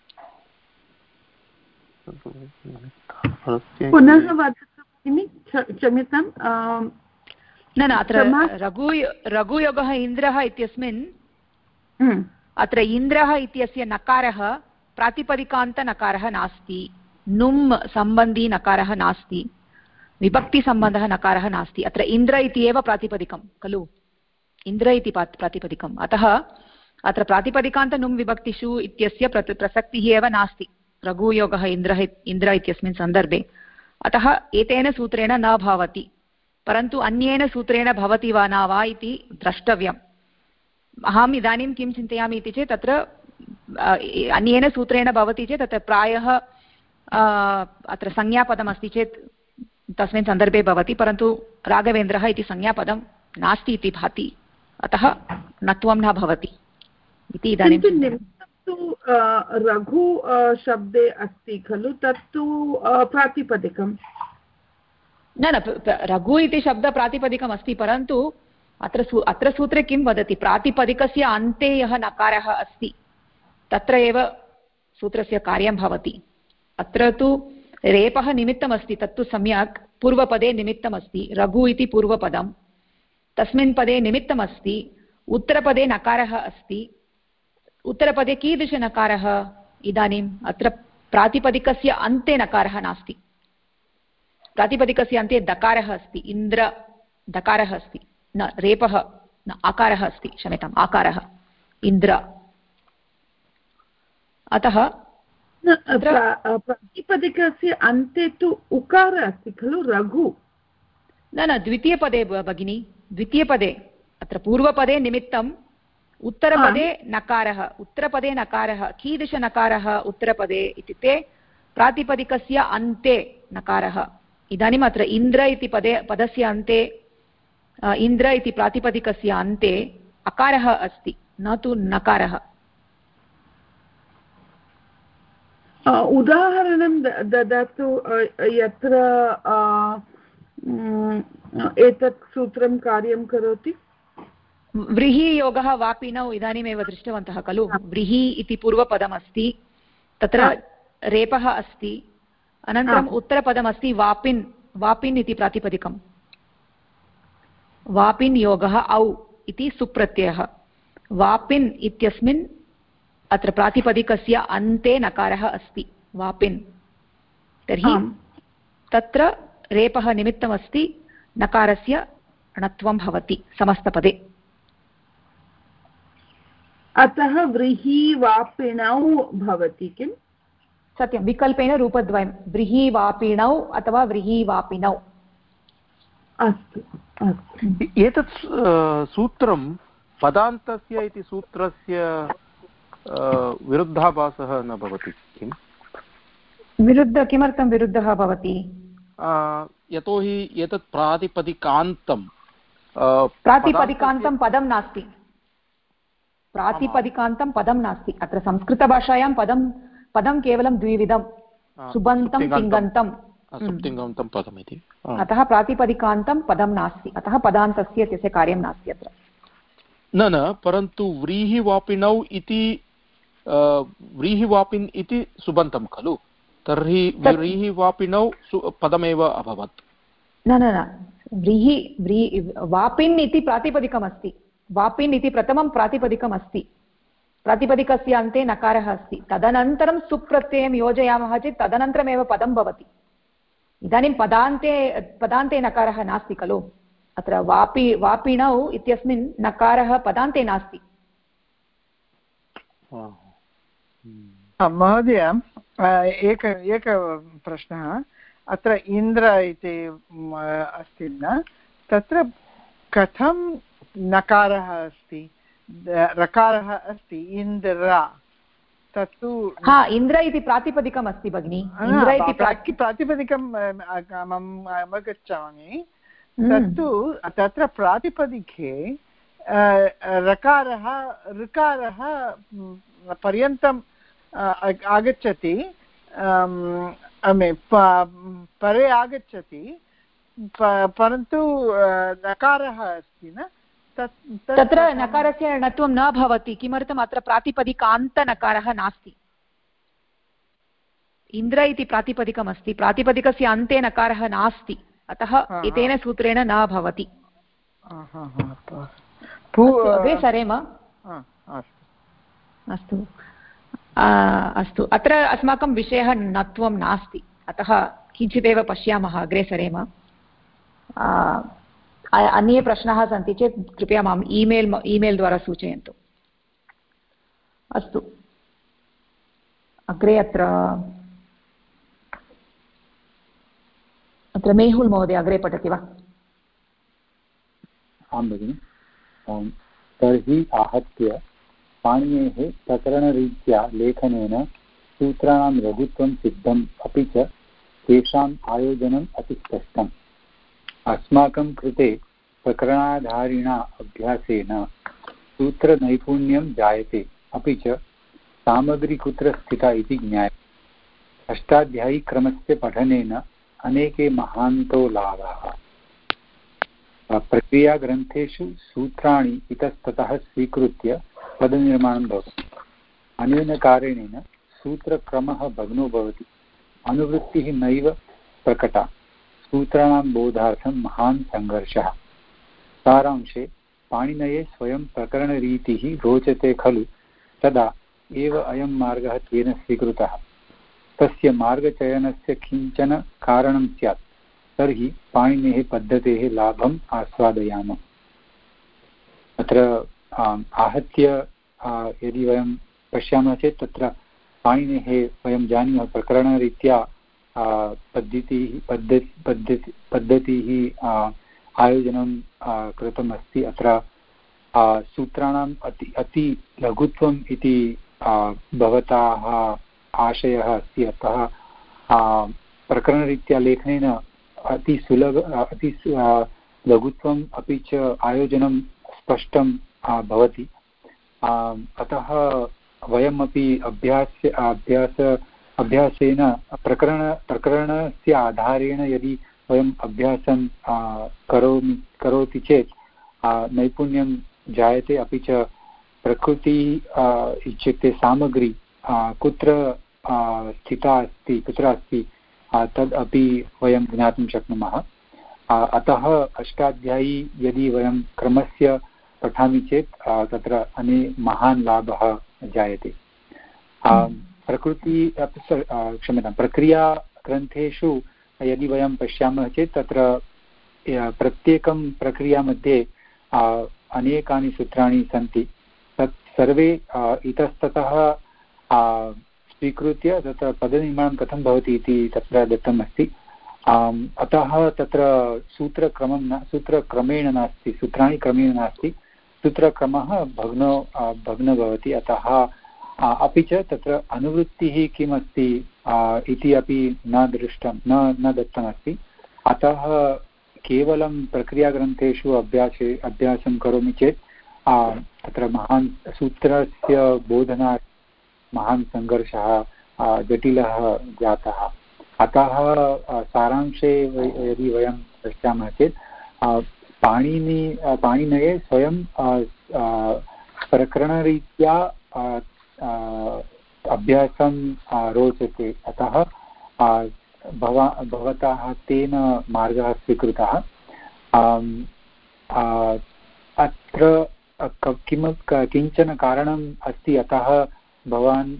पुनः वदतु भगिनि, क्षम्यतां। न अत्र रघुयोगः इन्द्रः इत्यस्मिन् अत्र इन्द्रः इत्यस्य नकारः प्रातिपदिकान्तनकारः नास्ति, नुम् सम्बन्धी नकारः नास्ति, विभक्तिसम्बन्धः नकारः नास्ति। अत्र इन्द्र इति एव प्रातिपदिकं खलु, इन्द्र इति प्रातिपदिकम्। अतः अत्र प्रातिपदिकान्तनुम् विभक्तिषु इत्यस्य प्रसक्तिः एव नास्ति रघुयोगः इन्द्र इत्यस्मिन् सन्दर्भे। अतः एतेन सूत्रेण न भवति, परन्तु अन्येन सूत्रेण भवति वा न वा इति द्रष्टव्यम्। अहम् इदानीं किं चिन्तयामि इति चेत् तत्र अन्येन सूत्रेण भवति चेत् तत्र प्रायः अत्र संज्ञापदमस्ति चेत् तस्मिन् सन्दर्भे भवति, परन्तु राघवेन्द्रः इति संज्ञापदं नास्ति इति भाति, अतः नत्वं न भवति इति इदानीं। रघु शब्दे अस्ति खलु, तत्तु प्रातिपदिकं। न रघु इति शब्द प्रातिपदिकम् अस्ति, परन्तु अत्र सूत्रे किं वदति, प्रातिपदिकस्य अन्ते यः नकारः अस्ति तत्र एव सूत्रस्य कार्यं भवति। अत्र तु रेपः निमित्तमस्ति, तत्तु सम्यक्, पूर्वपदे निमित्तमस्ति। रघु इति पूर्वपदं, तस्मिन् पदे निमित्तमस्ति, उत्तरपदे नकारः अस्ति। उत्तरपदे कीदृशनकारः? इदानीम् अत्र प्रातिपदिकस्य अन्ते नकारः नास्ति, प्रातिपदिकस्य अन्ते दकारः अस्ति, इन्द्र दकारः अस्ति, न रेपः, न आकारः अस्ति, क्षम्यताम्, आकारः इन्द्र। अतः प्रातिपदिकस्य अन्ते तु उकारः अस्ति खलु, रघु। न द्वितीयपदे भगिनी, द्वितीयपदे। अत्र पूर्वपदे निमित्तम्, उत्तरपदे नकारः, उत्तरपदे नकारः। कीदृशनकारः उत्तरपदे इत्युक्ते प्रातिपदिकस्य अन्ते नकारः। इदानीम् अत्र इन्द्र इति पदस्य अन्ते, इन्द्र इति प्रातिपदिकस्य अन्ते अकारः अस्ति, न तु नकारः। उदाहरणं ददातु यत्र एतत् सूत्रं कार्यं करोति। व्रीहियोगः वापिनौ इदानीमेव दृष्टवन्तः खलु। व्रीहि इति पूर्वपदमस्ति, तत्र रेपः अस्ति, अनन्तरम् उत्तरपदमस्ति वापिन्, वापिन् इति प्रातिपदिकं। वापिन् योगः औ इति सुप्रत्ययः। वापिन् इत्यस्मिन् अत्र प्रातिपदिकस्य अन्ते नकारः अस्ति, वापिन्। तर्हि तत्र रेपः निमित्तमस्ति, नकारस्य णत्वं भवति समस्तपदे। अतः व्रीहिवापिणौ भवति किम्? सत्यं, विकल्पेन रूपद्वयं, व्रीहिवापिणौ अथवा व्रीहिवापिनौ। अस्तु अस्तु। एतत् सूत्रं पदान्तस्य इति सूत्रस्य विरुद्धाभासः न भवति किम्? किमर्थं विरुद्धः भवति? यतोहि एतत् प्रातिपदिकान्तं पदं नास्ति। प्रातिपदिकान्तं पदं नास्ति। अत्र संस्कृतभाषायां पदं केवलं द्विविधं, सुबन्तं तिङन्तं। सुप्तिङन्तं पदमिति। अतः प्रातिपदिकान्तं पदं नास्ति, अतः पदान्तस्य इत्यस्य कार्यं नास्ति अत्र। न परन्तु व्रीहिवापिनौ इति व्रीहिवापिन् इति सुबन्तं खलु, तर्हि व्रीहिवापिनौ पदमेव अभवत्। न वापिन् इति प्रातिपदिकमस्ति। वापिन् इति प्रथमं प्रातिपदिकम् अस्ति। प्रातिपदिकस्य अन्ते नकारः अस्ति, तदनन्तरं सुप्रत्ययं योजयामः चेत् तदनन्तरमेव पदं भवति। इदानीं पदान्ते नकारः नास्ति खलु। अत्र वापिणौ इत्यस्मिन् नकारः पदान्ते नास्ति। महोदय, एक प्रश्नः। अत्र इन्द्र इति अस्ति न, तत्र कथं नकारः अस्ति, रकारः अस्ति इन्द्र, तत्तु इन्द्र इति प्रातिपदिकम् अस्ति भगिनि। इन्द्र इति प्रातिपदिकम् अवगच्छामि, तत्तु तत्र प्रातिपदिके रकारः ऋकारः पर्यन्तम् आगच्छति, परे आगच्छति, परन्तु नकारः अस्ति न, तत्र नकारस्य णत्वं न भवति। किमर्थम्? अत्र प्रातिपदिकान्तनकारः नास्ति। इन्द्र इति प्रातिपदिकम् अस्ति, प्रातिपदिकस्य अन्ते नकारः नास्ति, अतः एतेन सूत्रेण न भवति। अग्रे सरेम। अस्तु अस्तु, अत्र अस्माकं विषयः णत्वं नास्ति, अतः किञ्चिदेव पश्यामः, अग्रे सरेम। अन्ये प्रश्नाः सन्ति चेत् कृपया माम् ईमेल् द्वारा सूचयन्तु। अस्तु, अग्रे अत्र मेहुल् महोदय अग्रे पठति वा? आं भगिनि। तर्हि आहत्य पाणिनेः प्रकरणरीत्या लेखनेन सूत्राणां लघुत्वं सिद्धम्, अपि च तेषाम् आयोजनम् अपि स्पष्टम्। अस्माकं कृते प्रकरणाधारिणा अभ्यासेन सूत्रनैपुण्यं जायते, अपि च सामग्री कुत्र स्थिता इति ज्ञायते। अष्टाध्यायीक्रमस्य पठनेन अनेके महान्तो लाभाः। प्रक्रियाग्रन्थेषु सूत्राणि इतस्ततः स्वीकृत्य पदनिर्माणं भवति। अनेन कारणेन सूत्रक्रमः भग्नो भवति, अनुवृत्तिः नैव प्रकटा। सूत्राणां बोधार्थं महान् सङ्घर्षः। सारांशे पाणिनये स्वयं प्रकरणरीतिः रोचते खलु, तदा एव अयं मार्गः तेन स्वीकृतः। तस्य मार्गचयनस्य किञ्चन कारणं स्यात्, तर्हि पाणिनेः पद्धतेः लाभम् आस्वादयामः। अत्र आहत्य यदि वयं पश्यामः चेत् तत्र पाणिनेः वयं जानीमः प्रकरणरीत्या पद्धतिः आयोजनं कृतमस्ति। अत्र सूत्राणाम् अति लघुत्वम् इति भवताः आशयः अस्ति, अतः प्रकरणरीत्या लेखनेन अति लघुत्वम् अपि च आयोजनं स्पष्टं भवति। अतः वयमपि अभ्यासेन प्रकरणस्य आधारेण यदि वयम् अभ्यासं करोति चेत् नैपुण्यं जायते, अपि च प्रकृति इत्युक्ते सामग्री कुत्र स्थिता अस्ति, कुत्र अस्ति, तद् अपि वयं ज्ञातुं शक्नुमः। अतः अष्टाध्यायी यदि वयं क्रमस्य पठामि चेत् तत्र महान् लाभः जायते। प्रक्रियाग्रन्थेषु यदि वयं पश्यामः चेत् तत्र प्रत्येकं प्रक्रियामध्ये अनेकानि सूत्राणि सन्ति। सर्वे इतस्ततः स्वीकृत्य तत्र पदनिर्माणं कथं भवति इति तत्र दत्तम् अस्ति। अतः तत्र सूत्रक्रमेण नास्ति, सूत्राणि क्रमेण नास्ति, सूत्रक्रमः भग्नो भवति। अतः अपि च तत्र अनुवृत्तिः किम् अस्ति इति अपि न दृष्टं, न दत्तमस्ति। अतः केवलं प्रक्रियाग्रन्थेषु अभ्यासं करोमि चेत् तत्र महान् सूत्रस्य बोधना महान् सङ्घर्षः जटिलः जातः। अतः सारांशे यदि वयं पश्यामः चेत् पाणिनये स्वयं प्रकरणरीत्या अभ्यासं रोचते। अतः भवतः तेन मार्गः स्वीकृतः। अत्र किञ्चन कारणम् अस्ति, अतः भवान्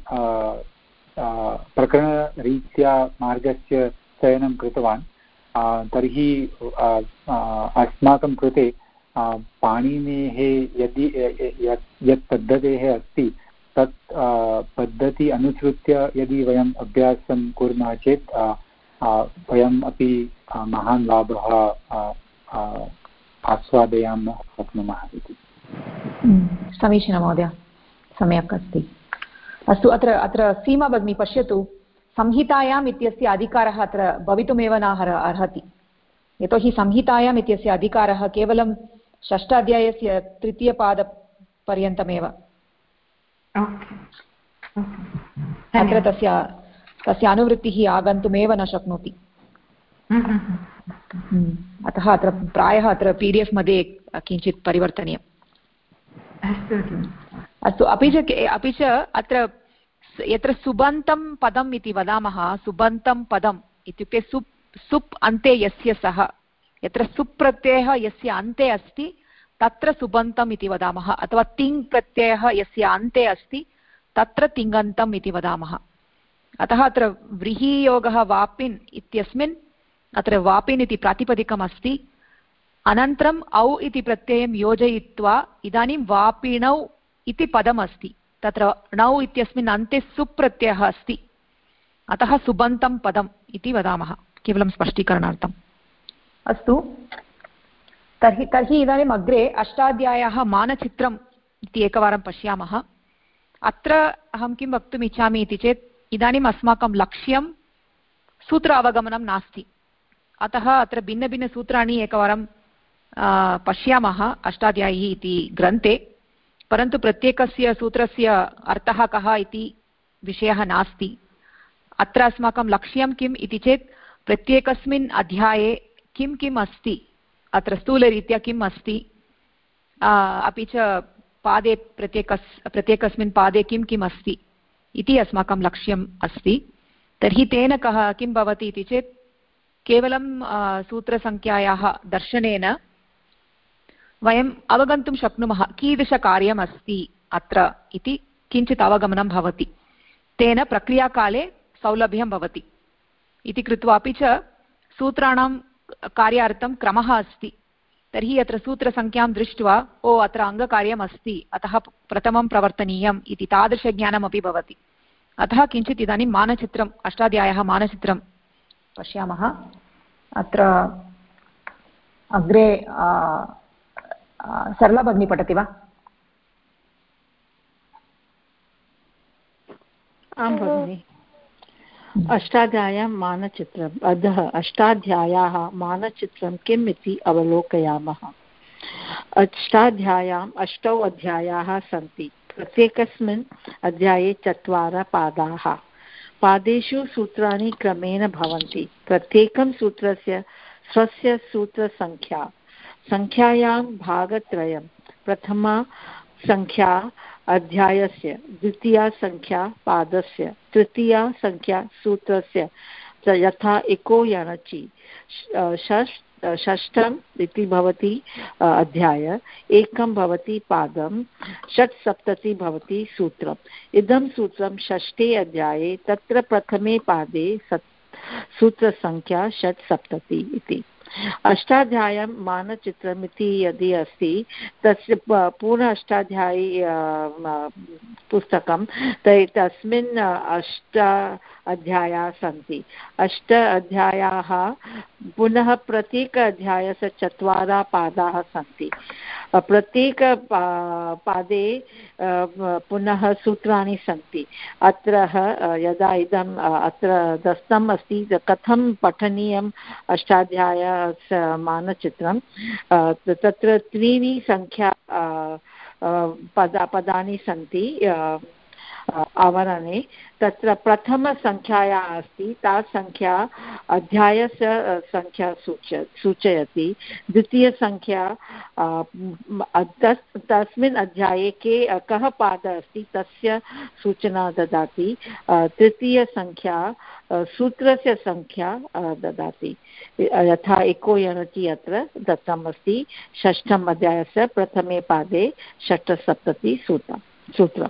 प्रकरणरीत्या मार्गस्य चयनं कृतवान्। तर्हि अस्माकं कृते पाणिनेः यत् पद्धतेः अस्ति तत् पद्धति अनुसृत्य यदि वयं अभ्यासं कुर्मः चेत् वयम् अपि महान् लाभः आस्वादयामः शक्नुमः इति। समीचीनं महोदय, सम्यक् अस्ति। अस्तु, अत्र सीमा भगिनी पश्यतु, संहितायाम् इत्यस्य अधिकारः अत्र भवितुमेव न अर्हति। यतोहि संहितायाम् इत्यस्य अधिकारः केवलं षष्ठाध्यायस्य तृतीयपादपर्यन्तमेव। अत्र तस्य अनुवृत्तिः आगन्तुमेव न शक्नोति। अतः अत्र प्रायः अत्र PDF मध्ये किञ्चित् परिवर्तनीयम्। अस्तु, अपि च अत्र यत्र सुबन्तं पदम् इति वदामः, सुबन्तं पदम् इत्युक्ते सुप् अन्ते यस्य सः, यत्र सुप् प्रत्ययः यस्य अन्ते अस्ति तत्र सुबन्तम् इति वदामः, अथवा तिङ् प्रत्ययः यस्य अन्ते अस्ति तत्र तिङन्तम् इति वदामः। अतः अत्र व्रीहियोगः वापिन् इत्यस्मिन् अत्र वापिन् इति प्रातिपदिकम् अस्ति, अनन्तरम् औ इति प्रत्ययं योजयित्वा इदानीं वापिणौ इति पदमस्ति। तत्र णौ इत्यस्मिन् अन्ते सुप् प्रत्ययः अस्ति, अतः सुबन्तं पदम् इति वदामः, केवलं स्पष्टीकरणार्थम्। अस्तु, तर्हि इदानीम् अग्रे अष्टाध्याय्याः मानचित्रम् इति एकवारं पश्यामः। अत्र अहं किं वक्तुम् इच्छामि इति चेत् इदानीम् अस्माकं लक्ष्यं सूत्र अवगमनं नास्ति, अतः अत्र भिन्नभिन्नसूत्राणि एकवारं पश्यामः अष्टाध्यायी इति ग्रन्थे, परन्तु प्रत्येकस्य सूत्रस्य अर्थः कः इति विषयः नास्ति। अत्र अस्माकं लक्ष्यं किम् इति चेत् प्रत्येकस्मिन् अध्याये किं किम् अस्ति, अत्र स्थूलरीत्या किम् अस्ति, अपि च पादे प्रत्येकस्मिन् पादे किं किम् अस्ति इति अस्माकं लक्ष्यम् अस्ति। तर्हि तेन किं भवति इति चेत् केवलं सूत्रसङ्ख्यायाः दर्शनेन वयम् अवगन्तुं शक्नुमः कीदृशकार्यम् अस्ति अत्र इति किञ्चित् अवगमनं भवति। तेन प्रक्रियाकाले सौलभ्यं भवति इति कृत्वा, अपि च सूत्राणां कार्यार्थं क्रमः अस्ति। तर्हि अत्र सूत्रसङ्ख्यां दृष्ट्वा अत्र अङ्गकार्यम् अस्ति, अतः प्रथमं प्रवर्तनीयम् इति तादृशज्ञानमपि भवति। अतः किञ्चित् इदानीं मानचित्रम्, अष्टाध्याय्याः मानचित्रं पश्यामः। अत्र अग्रे सरला भगिनी पठति वा? आं भगिनि। अष्टाध्याय्यां मानचित्रम् अधः अष्टाध्याय्याः मानचित्रं किम् इति अवलोकयामः। अष्टाध्याय्याम् 8 अध्यायाः सन्ति। प्रत्येकस्मिन् अध्याये 4 पादाः। पादेषु सूत्राणि क्रमेण भवन्ति। प्रत्येकं सूत्रस्य स्वस्य सूत्रसङ्ख्या। सङ्ख्यायां भागत्रयं। प्रथमा सङ्ख्या अध्यायस्य, द्वितीया सङ्ख्या पादस्य, तृतीया सङ्ख्या सूत्रस्य च, यथा इको यणचि। षष्ठम् इति भवति अध्याय, 1 भवति पादं, 6 भवति सूत्रम्। इदं सूत्रं 6 अध्याये, तत्र प्रथमे पादे सूत्रसङ्ख्या 6 इति। अष्टाध्यायी मानचित्रमिति यदि अस्ति तस्य पूर्ण अष्टाध्यायी पुस्तकं तस्मिन् 8 अध्यायाः सन्ति। 8 अध्यायाः पुनः प्रत्येक अध्यायस्य 4 पादाः सन्ति। प्रत्येक पादे पुनः सूत्राणि सन्ति। अत्र यदा इदम् अत्र दत्तम् अस्ति कथं पठनीयम् अष्टाध्याय मानचित्रं, तत्र 3 संख्या पदानि सन्ति आवरणे। तत्र प्रथमसङ्ख्याया अस्ति ता संख्या अध्यायस्य संख्या सूचयति। द्वितीयसङ्ख्या तस्मिन् अध्याये कः पादः अस्ति तस्य सूचना ददाति। तृतीयसङ्ख्या सूत्रस्य संख्या ददाति। यथा एको यणचि अत्र दत्तम् अस्ति। 6 अध्यायस्य प्रथमे पादे षष्ठसप्तति सूत्रम्।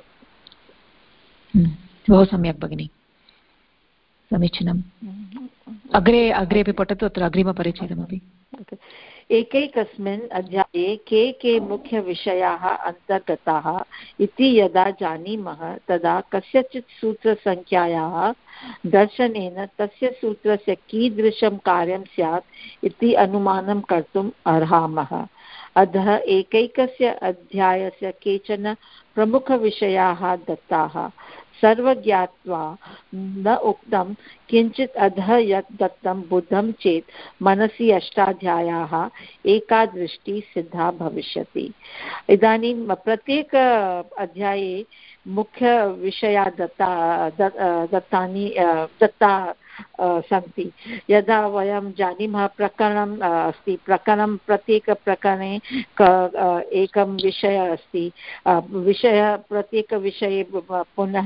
बहु सम्यक् भगिनि, समीचीनम्। अग्रे अपि पठतु, अत्र अग्रिमपरिच्छेदमपि। एकैकस्मिन् अध्याये के मुख्यविषयाः अन्तर्गताः इति यदा जानीमः तदा कस्यचित् सूत्रसङ्ख्यायाः दर्शनेन तस्य सूत्रस्य कीदृशं कार्यं स्यात् इति अनुमानं कर्तुम् अर्हामः। अतः एकैकस्य अध्यायस्य केचन प्रमुखविषयाः दत्ताः। सर्वज्ञात्वा न उक्तं किञ्चित् अधः यत् दत्तं बुद्धं चेत् मनसि अष्टाध्यायाः एका दृष्टिः सिद्धा भविष्यति। इदानीं प्रत्येक अध्याये मुख्यविषया दत्ता सन्ति। यदा वयं जानीमः प्रकरणम् अस्ति, प्रकरणं प्रत्येकप्रकरणे एकं विषयः अस्ति। प्रत्येकविषये पुनः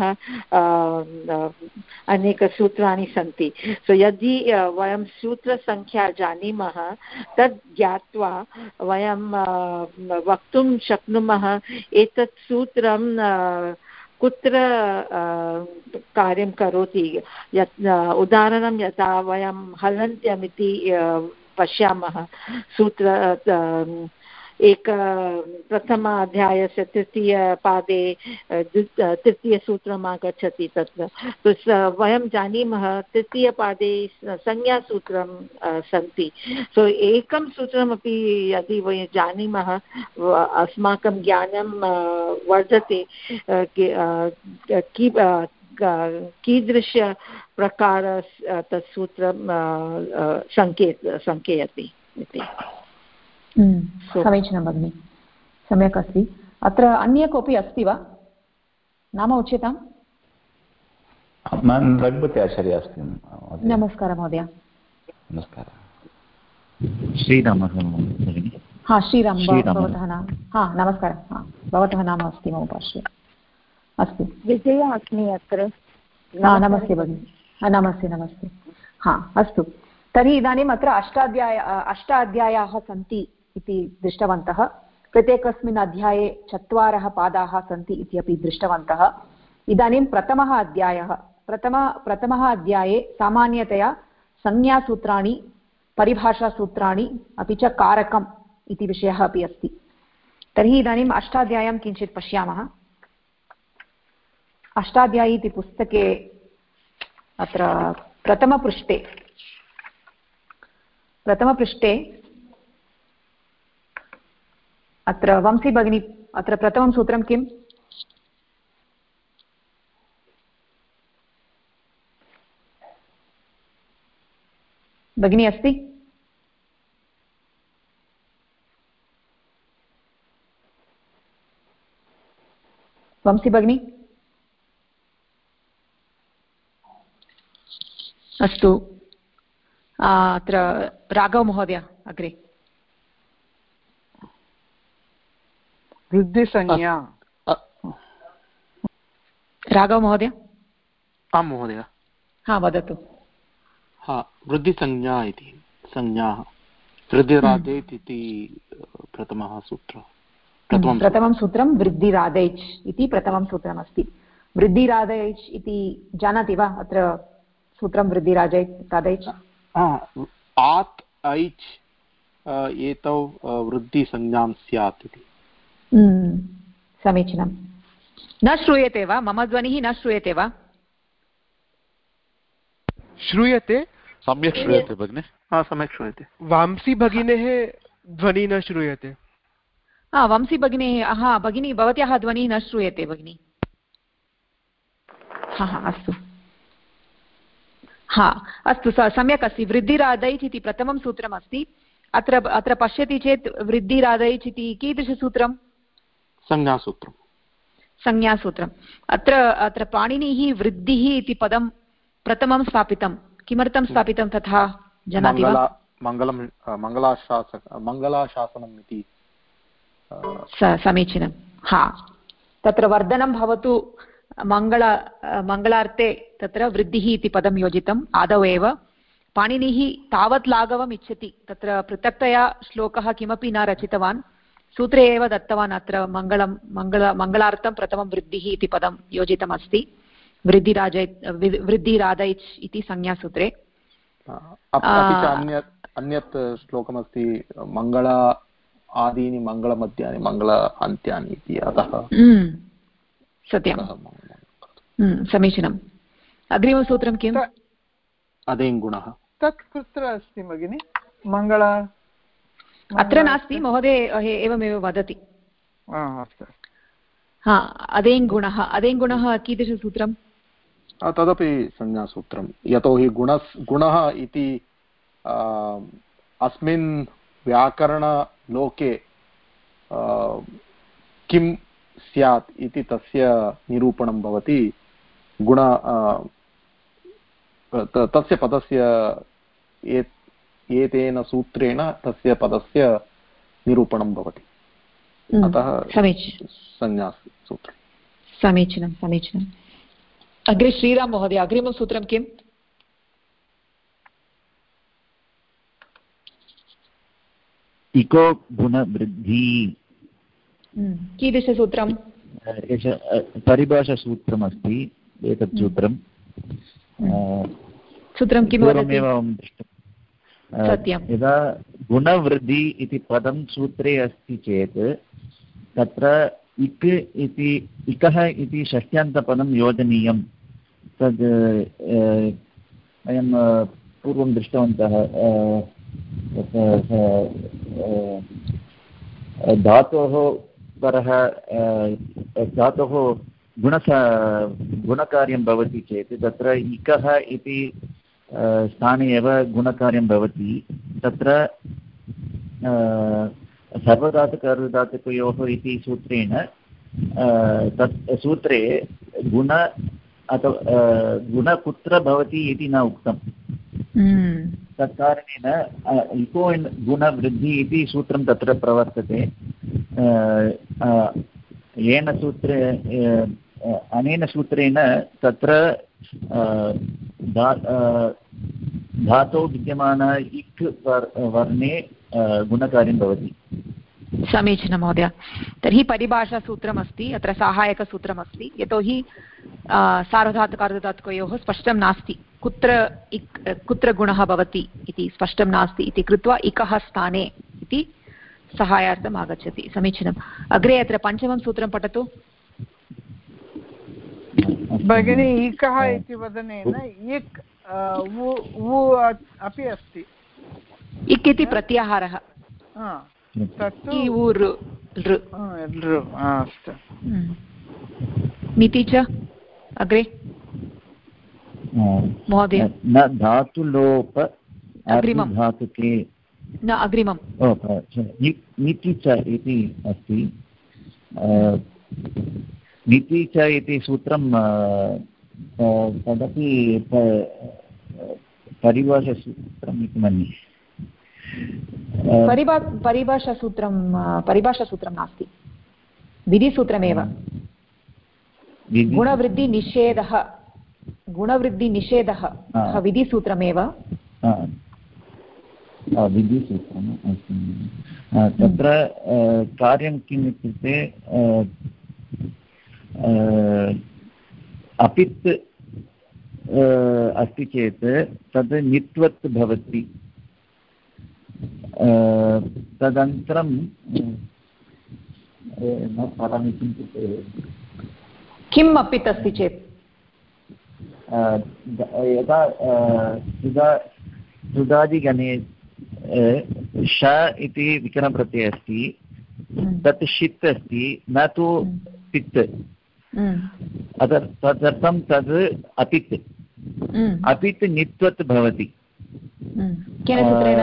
अनेकसूत्राणि सन्ति। सो यदि वयं सूत्रसङ्ख्या जानीमः तद् ज्ञात्वा वयं वक्तुं शक्नुमः एतत् सूत्रं कुत्र कार्यं करोति। उदाहरणं यथा वयं हलन्त्यमिति पश्यामः सूत्र प्रथम अध्यायस्य तृतीयपादे तृतीयसूत्रम् आगच्छति। तत्र वयं जानीमः तृतीयपादे संज्ञासूत्रं सन्ति। सो एकं सूत्रमपि यदि वयं जानीमः अस्माकं ज्ञानं वर्धते कीदृशप्रकार तत् सूत्रं सङ्केयति इति। समीचीनं भगिनि, सम्यक् अस्ति। अत्र अन्य कोऽपि अस्ति वा? नाम उच्यताम्। रघुपति आचार्य अस्ति। नमस्कारः महोदय। नमस्कारः। श्रीरामः भगिनि। श्रीराम भवतः नाम? नमस्कारः। भवतः नाम अस्ति मम पार्श्वे। अस्तु, विजया अस्मि अत्र। नमस्ते भगिनि। नमस्ते। अस्तु, तर्हि इदानीम् अत्र 8 अध्यायाः सन्ति इति दृष्टवन्तः। प्रत्येकस्मिन् अध्याये 4 पादाः सन्ति इत्यपि दृष्टवन्तः। इदानीं प्रथमः अध्याये सामान्यतया संज्ञासूत्राणि, परिभाषासूत्राणि अपि च कारकम् इति विषयः अपि अस्ति। तर्हि इदानीम् अष्टाध्यायीं किञ्चित् पश्यामः। अष्टाध्यायी इति पुस्तके अत्र प्रथमपृष्ठे अत्र वंशी भगिनी, अत्र प्रथमं सूत्रं किम्? भगिनी अस्ति? वंशी भगिनी? अस्तु, अत्र राघव महोदय अग्रे। वृद्धिसंज्ञा। राघव महोदय। आं महोदय। वदतु। वृद्धिसंज्ञा इति संज्ञाः वृद्धिरादेत् इति प्रथमः सूत्रः। प्रथमं सूत्रं वृद्धिरादैच् इति प्रथमं सूत्रमस्ति। वृद्धिरादैच् इति जानाति वा? अत्र सूत्रं वृद्धिरादैच्। आत् ऐच् एतौ वृद्धिसंज्ञां स्यात् इति। समीचीनं। न श्रूयते वा? मम ध्वनिः न श्रूयते वा? श्रूयते, सम्यक् श्रूयते भगिनि। सम्यक् श्रूयते। वांसी भगिनेः ध्वनिः न श्रूयते। वंशी भगिनी, भगिनी भवत्याः ध्वनिः न श्रूयते भगिनि। अस्तु, अस्तु, सम्यक् अस्ति। वृद्धिरादैच् इति प्रथमं सूत्रमस्ति। अत्र पश्यति चेत् वृद्धिरादैच् इति कीदृशसूत्रं? संज्ञासूत्रं। संज्ञासूत्रम्। अत्र पाणिनिः वृद्धिः इति पदं प्रथमं स्थापितं। किमर्थं स्थापितं तथा जानाति वा? मङ्गलाशासनम् इति। समीचीनं। तत्र वर्धनं भवतु मङ्गलार्थे तत्र वृद्धिः इति पदं योजितम् आदौ एव। पाणिनिः तावत् लाघवम् इच्छति, तत्र पृथक्तया श्लोकः किमपि न रचितवान्, सूत्रे एव दत्तवान्। अत्र मङ्गलार्थं प्रथमं वृद्धिः इति पदं योजितमस्ति। वृद्धिरादैच् इति संज्ञासूत्रे। अन्यत् श्लोकमस्ति, मङ्गल आदीनि मङ्गलमध्यानि मङ्गल अन्त्यानि इति। अतः सत्यं, समीचीनम्। अग्रिमसूत्रं किम्? अदेङ्गुणः। तत् कुत्र अस्ति भगिनि? मङ्गल अत्र नास्ति महोदय, एवमेव वदति। अदेङ्गुणः। अदेङ्गुणः कीदृशसूत्रं? तदपि संज्ञासूत्रं। यतोहि गुणः इति अस्मिन् व्याकरणलोके किं स्यात् इति तस्य निरूपणं भवति। तस्य पदस्य एतेन सूत्रेण तस्य पदस्य निरूपणं भवति। अतः संज्ञासूत्रं। समीचीनं, समीचीनम्। अग्रे श्रीराम महोदय, अग्रिमं सूत्रं किम्? इको गुणवृद्धि। कीदृशसूत्रं? परिभाषासूत्रमस्ति एतत् सूत्रं। सूत्रं किं वदति? यदा गुणवृद्धि इति पदं सूत्रे अस्ति चेत् तत्र इकः इति षष्ट्यन्तपदं योजनीयं। तद् वयं पूर्वं दृष्टवन्तः। धातोः परः धातोः गुणकार्यं भवति चेत् तत्र इकः इति स्थाने एव गुणकार्यं भवति। तत्र सर्वधातुकर्धधातुकयोः इति सूत्रेण तत् सूत्रे गुण अथवा गुण कुत्र भवति इति न उक्तं। तत्कारणेन इको गुणवृद्धि इति सूत्रं तत्र प्रवर्तते। अनेन सूत्रेण तत्र धातौ विद्यमान इक् वर्णे गुणकार्यं भवति। समीचीनं महोदय। तर्हि परिभाषासूत्रमस्ति, अत्र सहायकसूत्रमस्ति। यतोहि सार्वधातुकार्धधातुकयोः स्पष्टं नास्ति कुत्र गुणः भवति इति स्पष्टं नास्ति इति कृत्वा इकः स्थाने इति सहायार्थम् आगच्छति। समीचीनम्। अग्रे अत्र पञ्चमं सूत्रं पठतु भगिनी। इकः इति वदनेन इक् अपि अस्ति। इक् इति प्रत्याहारः। मिति च अग्रे महोदय। न धातुलोप धातुके न अग्रिमं नीति च इति अस्ति। नीति च इति सूत्रं तदपि परिभाषासूत्रम् इति मन्ये। परिभाषासूत्रं नास्ति, विधिसूत्रमेव। गुणवृद्धिनिषेधः विधिसूत्रमेव। विधिसूत्रम् अस्ति। तत्र कार्यं किम् इत्युक्ते अपित् अस्ति चेत् तद् नित्वत् भवति। तदनन्तरं न पठामि किञ्चित् किम् अपित् अस्ति चेत् यदा सुधादिगणे श इति विकरणप्रत्ययः अस्ति तत् षित् अस्ति न तु पित् तदर्थं तद् अपित् अपित् नित्वत् भवति केन सूत्रेण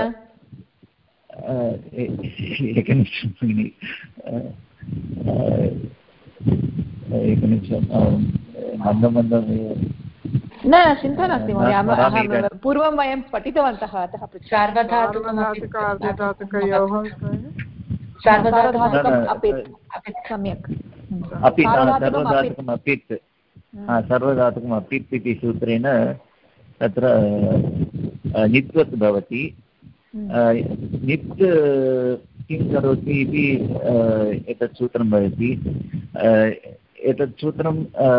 एकनिमिषं भगिनि एकनिमिषं मन्दं न चिन्ता नास्ति महोदय पूर्वं वयं पठितवन्तः अतः सार्वधातुकयोः सार्वधातुकम् अपित् सम्यक् सार्वधातुकम् अपित् सर्वधातुकम् अपित् इति सूत्रेण तत्र नित्वत् भवति नित् किं करोति इति एतत् सूत्रं भवति एतत् सूत्रं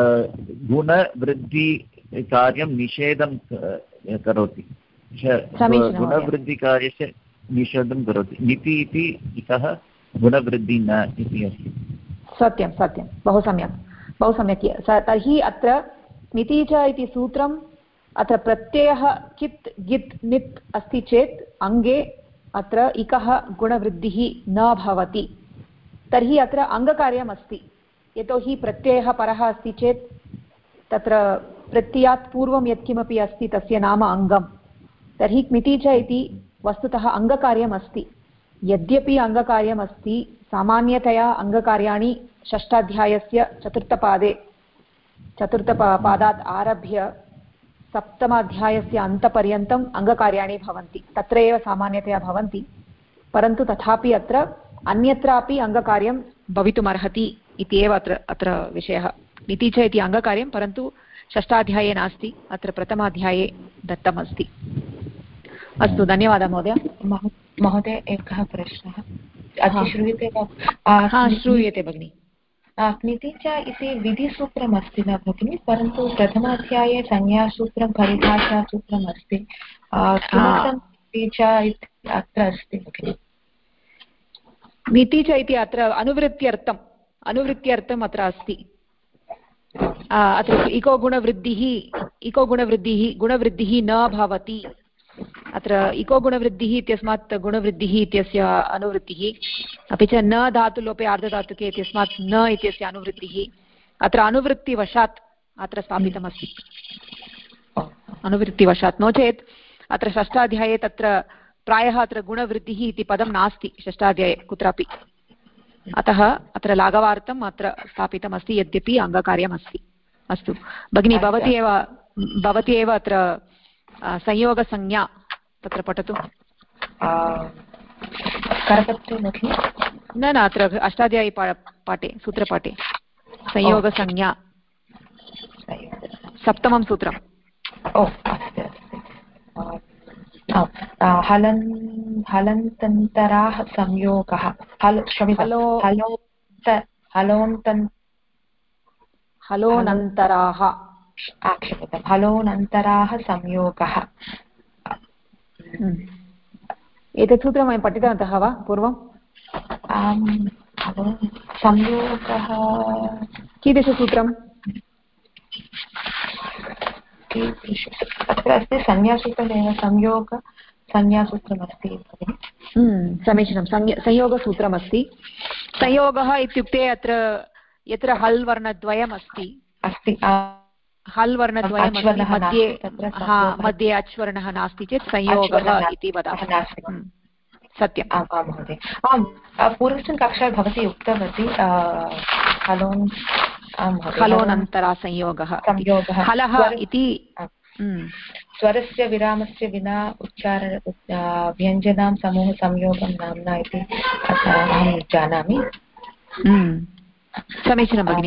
गुणवृद्धिकार्यं निषेधं करोति गुणवृद्धिकार्यस्य निषेधं करोति निति इति इतः गुणवृद्धि न इति अस्ति सत्यं सत्यं बहु सम्यक् तर्हि अत्र निति च इति सूत्रम् अत्र प्रत्ययः कित् गित् नित् अस्ति चेत् अङ्गे अत्र इकः गुणवृद्धिः न भवति तर्हि अत्र अङ्गकार्यम् अस्ति यतोहि प्रत्ययः परः अस्ति चेत् तत्र प्रत्ययात् पूर्वं यत्किमपि अस्ति तस्य नाम अङ्गं तर्हि क्मिति च इति वस्तुतः अङ्गकार्यम् अस्ति यद्यपि अङ्गकार्यम् अस्ति सामान्यतया अङ्गकार्याणि षष्ठाध्यायस्य चतुर्थपादात् आरभ्य सप्तमाध्यायस्य अन्तपर्यन्तम् अङ्गकार्याणि भवन्ति तत्र एव सामान्यतया भवन्ति परन्तु तथापि अत्र अन्यत्रापि अङ्गकार्यं भवितुमर्हति इति एव अत्र विषयः निति च इति अङ्गकार्यं परन्तु षष्ठाध्याये नास्ति अत्र प्रथमाध्याये दत्तमस्ति अस्तु धन्यवादः महोदय महोदय एकः प्रश्नः श्रूयते वा श्रूयते भगिनि निति च इति विधिसूत्रम् अस्ति न भगिनि परन्तु प्रथमाध्याये संज्ञासूत्रं परिभाषासूत्रम् अस्ति किमर्थं निति च अत्र अस्ति भगिनि निति च इति अत्र अनुवृत्त्यर्थम् अत्र अस्ति अत्र इको गुणवृद्धिः न भवति अत्र इको गुणवृद्धिः इत्यस्मात् गुणवृद्धिः इत्यस्य अनुवृत्तिः अपि च न धातुलोपे आर्धधातुके इत्यस्मात् न इत्यस्य अनुवृत्तिः अत्र अनुवृत्तिवशात् अत्र स्थापितमस्ति अनुवृत्तिवशात् नो चेत् अत्र षष्ठाध्याये तत्र प्रायः अत्र गुणवृद्धिः इति पदं नास्ति षष्ठाध्याये कुत्रापि अतः अत्र लाघवार्थम् अत्र स्थापितमस्ति यद्यपि अङ्गकार्यम् अस्ति अस्तु भगिनी भवती एव अत्र संयोगसंज्ञा तत्र पठतु न अत्र अष्टाध्यायी पाठे सूत्रपाठे संयोगसंज्ञा सप्तमं सूत्रम् हलन्तराः संयोगः हलोनन्तराः हलोनन्तराः संयोगः एतत् सूत्रं वयं पठितवन्तः वा पूर्वं संयोगः कीदृशसूत्रम् अत्र अस्ति संज्ञासूत्रमेव संज्ञासूत्रमस्ति समीचीनं संयोगसूत्रमस्ति संयोगः इत्युक्ते अत्र यत्र हल् वर्णद्वयम् अस्ति हल् वर्णद्वयम् मध्ये अच्वर्णः नास्ति चेत् संयोगः इति वदामः सत्यम् आम् महोदय आम् पूर्वस्मिन् कक्षायां भवती उक्तवती हलोनन्तरा संयोगः हलः इति स्वरस्य विरामस्य विना उच्चारण व्यञ्जनां समूह संयोगं नाम्ना इति अहं जानामि समीचीनं भगिनि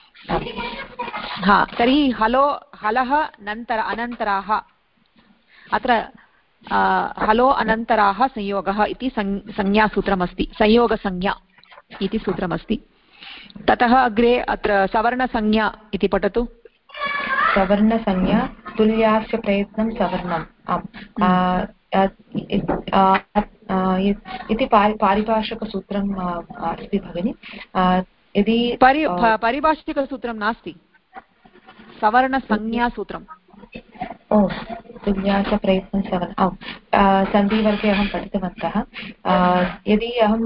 तर्हि हलः अनन्तराः अत्र हलो अनन्तराः संयोगः इति संज्ञासूत्रमस्ति संयोगसंज्ञा इति सूत्रमस्ति ततः अग्रे अत्र सवर्णसंज्ञा इति पठतु सवर्णसंज्ञा तुल्यास्य प्रयत्नं सवर्णम् इति पारिभाषिकसूत्रम् अस्ति भगिनि। यदि पारिभाषिकसूत्रं नास्ति, सवर्णसंज्ञासूत्रम्। ओ विन्यासप्रयत्नं सन्धिवर्गे अहं पठितवन्तः। यदि अहं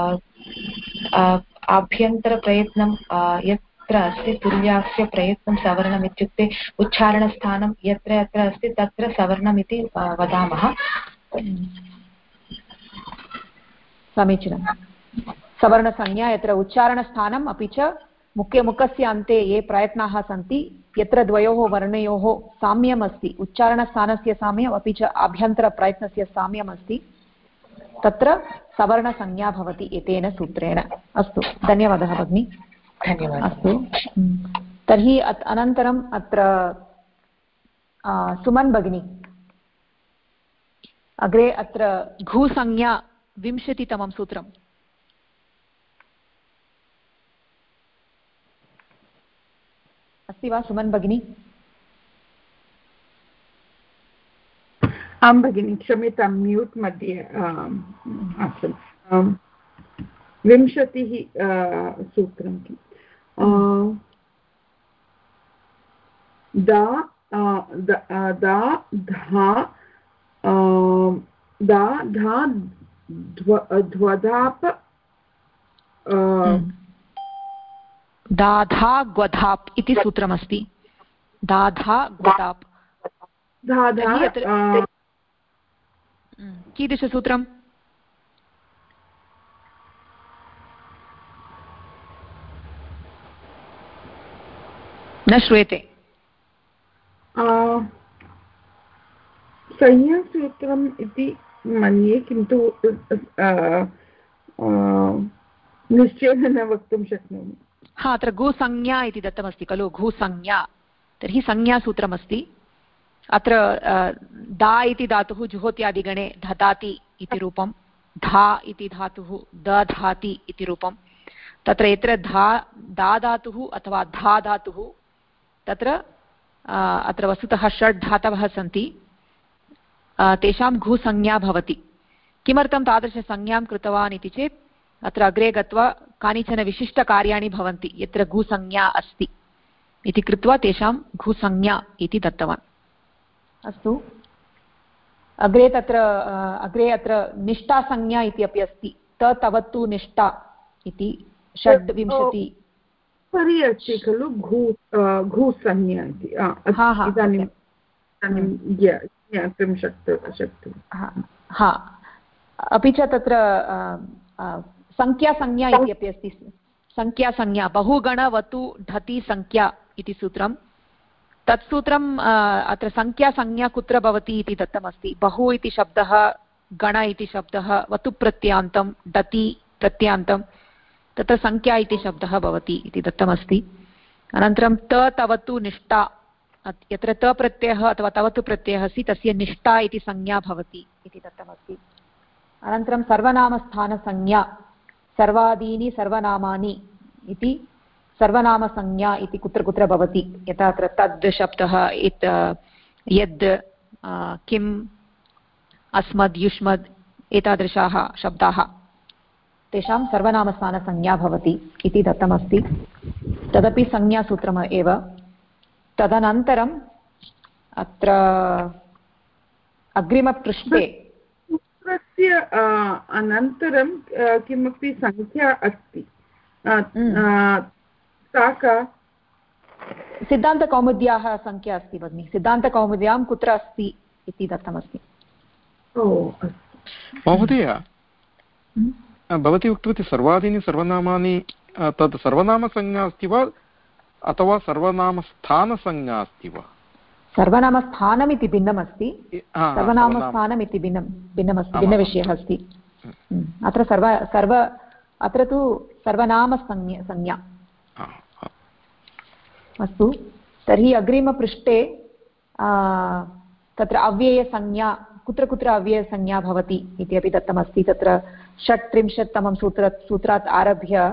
आभ्यन्तरप्रयत्नं यत्र अस्ति तुल्यास्य प्रयत्नं सवर्णम् इत्युक्ते उच्चारणस्थानं यत्र यत्र अस्ति तत्र सवर्णम् इति वदामः। समीचीनं। सवर्णसंज्ञा यत्र उच्चारणस्थानम् अपि च मुख्यस्य अन्ते ये प्रयत्नाः सन्ति यत्र द्वयोः वर्णयोः साम्यम् अस्ति, उच्चारणस्थानस्य साम्यम् अपि च आभ्यन्तरप्रयत्नस्य साम्यम् अस्ति, तत्र सवर्णसंज्ञा भवति एतेन सूत्रेण। अस्तु, धन्यवादः भगिनी। धन्यवादः। अस्तु, तर्हि अनन्तरम् अत्र सुमन् भगिनी अग्रे अत्र घुसंज्ञा 20तमं सूत्रम्। अस्ति वा सुमन् भगिनी? आं भगिनि, क्षम्यतां, म्यूट् मध्ये आसम्। 20 सूत्रं दा धा ध्वदाप दाधा ग्वधाप् इति सूत्रमस्ति। दाधा ग्वधाप् कीदृशसूत्रम्? न श्रूयते। संज्ञासूत्रम् इति मन्ये, किन्तु निश्चयेन न वक्तुं शक्नोमि। हा, अत्र घुसंज्ञा इति दत्तमस्ति खलु, घुसंज्ञा, तर्हि संज्ञासूत्रमस्ति। अत्र दा इति धातुः जुहोत्यादिगणे ददाति इति रूपं, धा इति धातुः दधाति इति रूपं। तत्र यत्र दा धातुः अथवा धा धातुः तत्र अत्र वस्तुतः षड् धातवः सन्ति, तेषां घुसंज्ञा भवति। किमर्थं तादृशसंज्ञां कृतवान् इति चेत् अत्र अग्रे गत्वा कानिचन विशिष्टकार्याणि भवन्ति यत्र घुसंज्ञा अस्ति इति कृत्वा तेषां घुसंज्ञा इति दत्तवान्। अस्तु, अग्रे अत्र निष्ठासंज्ञा इति अपि अस्ति। तवतु निष्ठा इति 26 परि अस्ति खलु, घुसंज्ञा इति। इदानीं ज्ञातुं शक्यते। हा, अपि च तत्र संख्यासंज्ञा इति अपि अस्ति। संख्यासंज्ञा बहुगणवतु ढति संख्या इति सूत्रं। तत् सूत्रम् अत्र संख्यासंज्ञा कुत्र भवति इति दत्तमस्ति। बहु इति शब्दः, गण इति शब्दः, वतु प्रत्यान्तं, डति प्रत्यान्तं, तत्र संख्या इति शब्दः भवति इति दत्तमस्ति। अनन्तरं तवतु निष्ठा, यत्र त प्रत्ययः अथवा तवतु प्रत्ययः अस्ति तस्य निष्ठा इति संज्ञा भवति इति दत्तमस्ति। अनन्तरं सर्वनामस्थानसंज्ञा, सर्वादीनि सर्वनामानि इति सर्वनामसंज्ञा इति कुत्र कुत्र भवति, यथा अत्र तद् शब्दः, यद्, किम्, अस्मद्, युष्मद् एतादृशाः शब्दाः, तेषां सर्वनामस्थानसंज्ञा भवति इति दत्तमस्ति। तदपि संज्ञासूत्रम् एव। तदनन्तरम् अत्र अग्रिमपृष्ठे सूत्रस्य अनन्तरं किमपि संख्या अस्ति, सा का? सिद्धान्तकौमुद्याः संख्या अस्ति भगिनि। सिद्धान्तकौमुद्यां कुत्र अस्ति इति दत्तमस्ति। महोदय, भवती उक्तवती सर्वादीनि सर्वनामानि, तत् सर्वनामसंज्ञा अस्ति वा अथवा सर्वनामस्थानसंज्ञा अस्ति वा? सर्वनामस्थानमिति भिन्नमस्ति, सर्वनामस्थानमिति भिन्नमस्ति, भिन्नविषयः अस्ति। अत्र तु सर्वनामसंज्ञा। अस्तु, तर्हि अग्रिमपृष्ठे तत्र अव्ययसंज्ञा, कुत्र कुत्र अव्ययसंज्ञा भवति इति अपि दत्तमस्ति। तत्र 36तमं सूत्रात् आरभ्य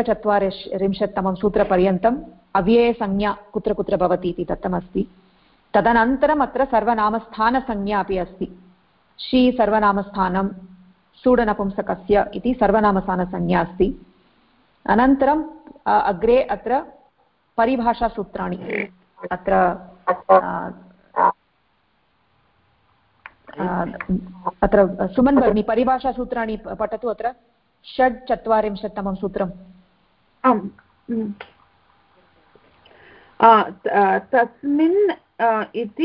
41तमं सूत्रपर्यन्तम् अव्ययसंज्ञा कुत्र कुत्र भवति इति दत्तमस्ति। तदनन्तरम् अत्र सर्वनामस्थानसंज्ञा अपि अस्ति। शी सर्वनामस्थानं, सूडनपुंसकस्य इति सर्वनामस्थानसंज्ञा अस्ति। अनन्तरम् अग्रे अत्र परिभाषासूत्राणि, अत्र अत्र सुमन् भगिनी परिभाषासूत्राणि पठतु। अत्र 46 सूत्रम्। आम्, तस्मिन् इति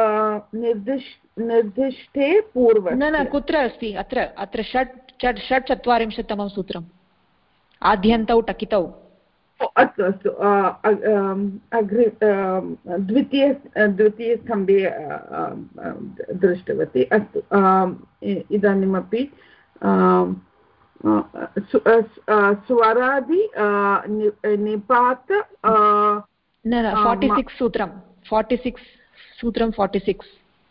निर्दिष्टे पूर्व न कुत्र अस्ति? अत्र 46 सूत्रम्, आद्यन्तौ टकितौ। अस्तु अस्तु, अग्रे द्वितीयस्तम्भे दृष्टवती। अस्तु, इदानीमपि स्वरादि निपात 46 सूत्रं 46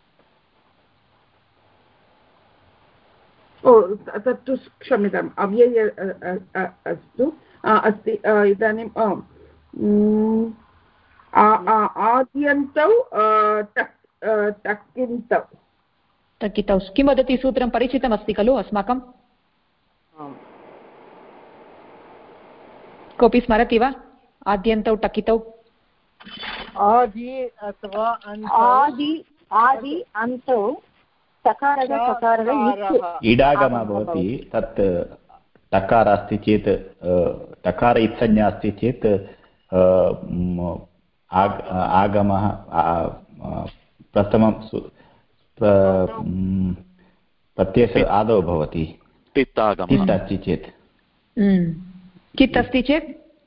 ओ तत्तु क्षम्यताम्, अव्यय अस्तु अस्ति। इदानीम् आद्यन्तौ टकितौ किं वदति? सूत्रं परिचितमस्ति खलु अस्माकं? कोऽपि स्मरति वा? आद्यन्तौ टकितौ आदि अथवा आदि अन्तौ इडागमः भवति। तत् टकार अस्ति चेत्, टकार इत्संज्ञा अस्ति चेत् आगमः प्रथमं प्रत्ययस्य आदौ भवति। तित् अस्ति चेत्, कित् अस्ति चेत्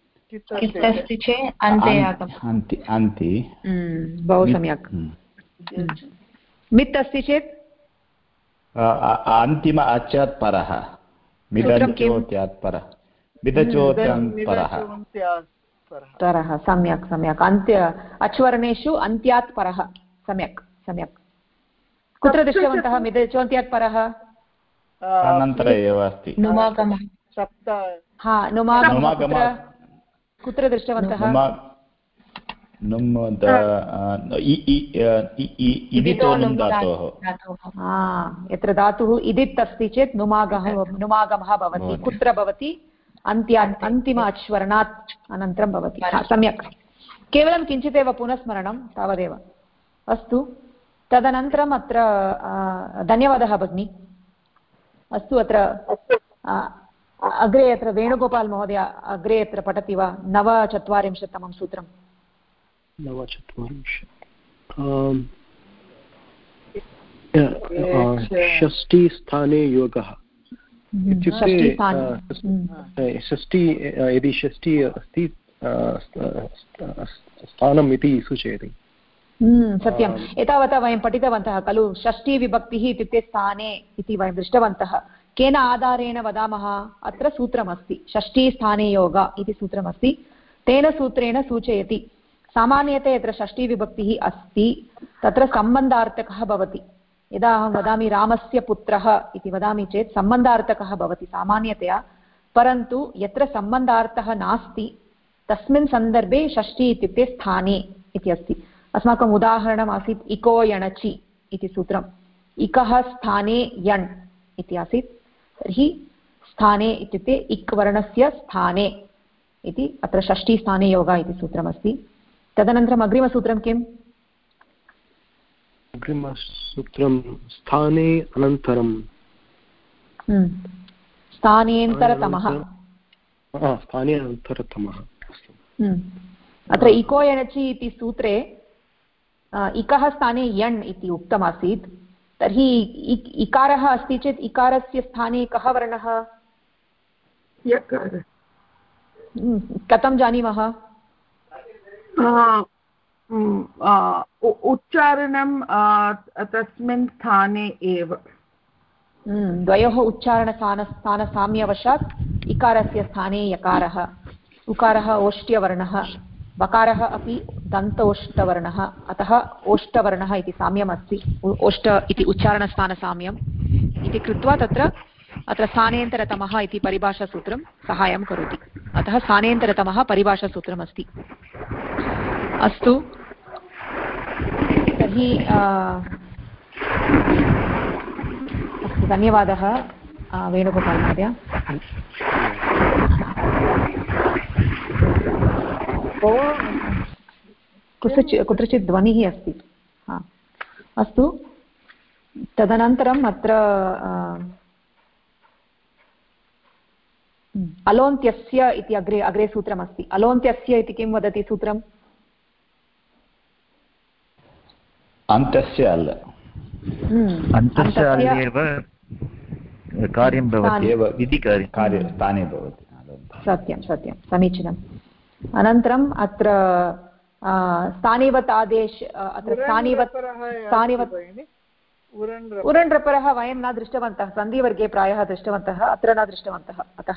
अन्ते बहु सम्यक्। मित् अस्ति चेत् अन्तिम अचात् परः, मिदचोत्यात् परः, परः। सम्यक् अन्त्य अच्वर्णेषु अन्त्यात् परः। सम्यक्। कुत्र दृष्टवन्तः मिदचोन्त्यात् परः? अनन्तरम् एव अस्ति। कुत्र दृष्टवन्तः? यत्र धातुः इदित् अस्ति चेत् नुमागमः भवति। कुत्र भवति? अन्तिम अच्वर्णात् अनन्तरं भवति। सम्यक्, केवलं किञ्चिदेव पुनस्मरणं, तावदेव। अस्तु, तदनन्तरम् अत्र धन्यवादः भगिनी। अस्तु, अत्र अग्रे अत्र वेणुगोपाल् महोदय अग्रे अत्र पठति वा? 49 सूत्रम्। 49 योगः इत्युक्ते षष्ठी, यदि षष्ठी अस्ति स्थानम् इति सूचयति। सत्यम्, एतावता वयं पठितवन्तः खलु। षष्ठी विभक्तिः इत्युक्ते स्थाने इति वयं दृष्टवन्तः। केन आधारेण वदामः? अत्र सूत्रमस्ति, षष्ठी स्थाने योग इति सूत्रमस्ति। तेन सूत्रेण सूचयति। सामान्यतया यत्र षष्ठी विभक्तिः अस्ति तत्र सम्बन्धार्थकः भवति। यदा अहं वदामि रामस्य पुत्रः इति वदामि चेत् सम्बन्धार्थकः भवति सामान्यतया, परन्तु यत्र सम्बन्धार्थः नास्ति तस्मिन् सन्दर्भे षष्ठी इत्युक्ते स्थाने इति अस्ति। अस्माकम् उदाहरणम् आसीत् इको यणचि इति सूत्रम्। इकः स्थाने यण् इति आसीत्। तर्हि स्थाने इत्युक्ते इक् वर्णस्य स्थाने इति अत्र षष्ठी स्थाने योगः इति सूत्रमस्ति। तदनन्तरम् अग्रिमसूत्रं किम्? अग्रिमसूत्रं स्थाने अनन्तरं स्थानेन्तरतमः। अत्र इको यणचि इति सूत्रे इकः स्थाने यण् इति उक्तमासीत्। तर्हि इकारः अस्ति चेत् इकारस्य स्थाने कः वर्णः? यकारः। कथं जानीमः? उच्चारणं तस्मिन् स्थाने एव। द्वयोः उच्चारणस्थानसाम्यवशात् इकारस्य स्थाने यकारः, उकारः ओष्ट्यवर्णः, वकारः अपि दन्तोष्टवर्णः, अतः ओष्टवर्णः इति साम्यम् अस्ति। ओष्ट इति उच्चारणस्थानसाम्यम् इति कृत्वा अत्र स्थानेन्तरतमः इति परिभाषासूत्रं सहायं करोति। अतः स्थानेन्तरतमः परिभाषासूत्रमस्ति। अस्तु, तर्हि अस्तु, धन्यवादः वेणुगोपाल महोदय। कुत्रचित् ध्वनिः अस्ति। अस्तु, तदनन्तरम् अत्र अलोन्त्यस्य इति अग्रे सूत्रमस्ति। अलोन्त्यस्य इति किं वदति सूत्रम्? अन्तस्य अल्, अन्तस्य अल् एव कार्यं भवति एव इति स्थाने भवति। सत्यं सत्यं, समीचीनम्। अनन्तरम् अत्र स्थानिवत् आदेश, अत्र उरण्रपरः वयं न दृष्टवन्तः, सन्धिवर्गे प्रायः दृष्टवन्तः, अत्र न दृष्टवन्तः, अतः।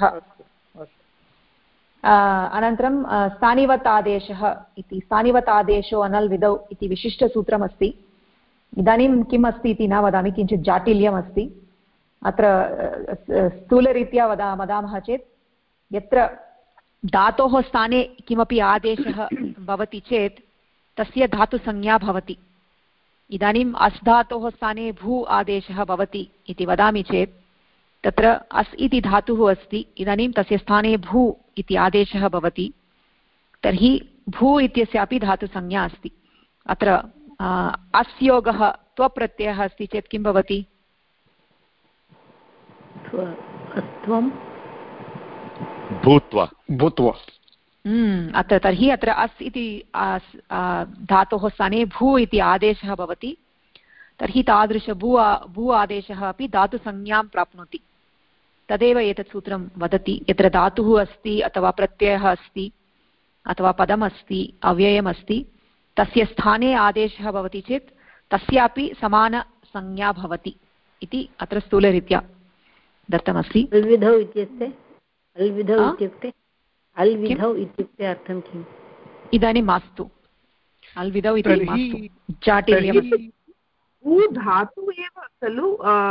अनन्तरं स्थानिवत् आदेशः इति, स्थानिवत् आदेशो अनल् विधौ इति विशिष्टसूत्रमस्ति। इदानीं किम् अस्ति इति न वदामि, किञ्चित् जाटिल्यमस्ति। अत्र स्थूलरीत्या वदामः चेत् यत्र धातोः स्थाने किमपि आदेशः भवति चेत् तस्य धातुसंज्ञा भवति। इदानीम् अस् धातोः स्थाने भू आदेशः भवति इति वदामि चेत् तत्र अस् इति धातुः अस्ति, इदानीं तस्य स्थाने भू इति आदेशः भवति, तर्हि भू इत्यस्यापि धातुसंज्ञा अस्ति। अत्र अस् योगः त्वप्रत्ययः अस्ति चेत् किं भवति? भूत्वा। अत्र तर्हि अत्र अस् इति धातोः स्थाने भू इति आदेशः भवति, तर्हि तादृश भू आदेशः अपि धातुसंज्ञां प्राप्नोति। तदेव एतत् सूत्रं वदति। यत्र धातुः अस्ति अथवा प्रत्ययः अस्ति अथवा पदमस्ति, अव्ययमस्ति, तस्य स्थाने आदेशः भवति चेत् तस्यापि समानसंज्ञा भवति इति अत्र स्थूलरीत्या दत्तमस्ति। अल्विधौ इत्युक्ते अल्विधौ इत्युक्ते अर्थं किम्? इदानीं मास्तु, अल्विधौ इति मास्तु, जाटिल्यमस्ति। भू धातुः एव खलु?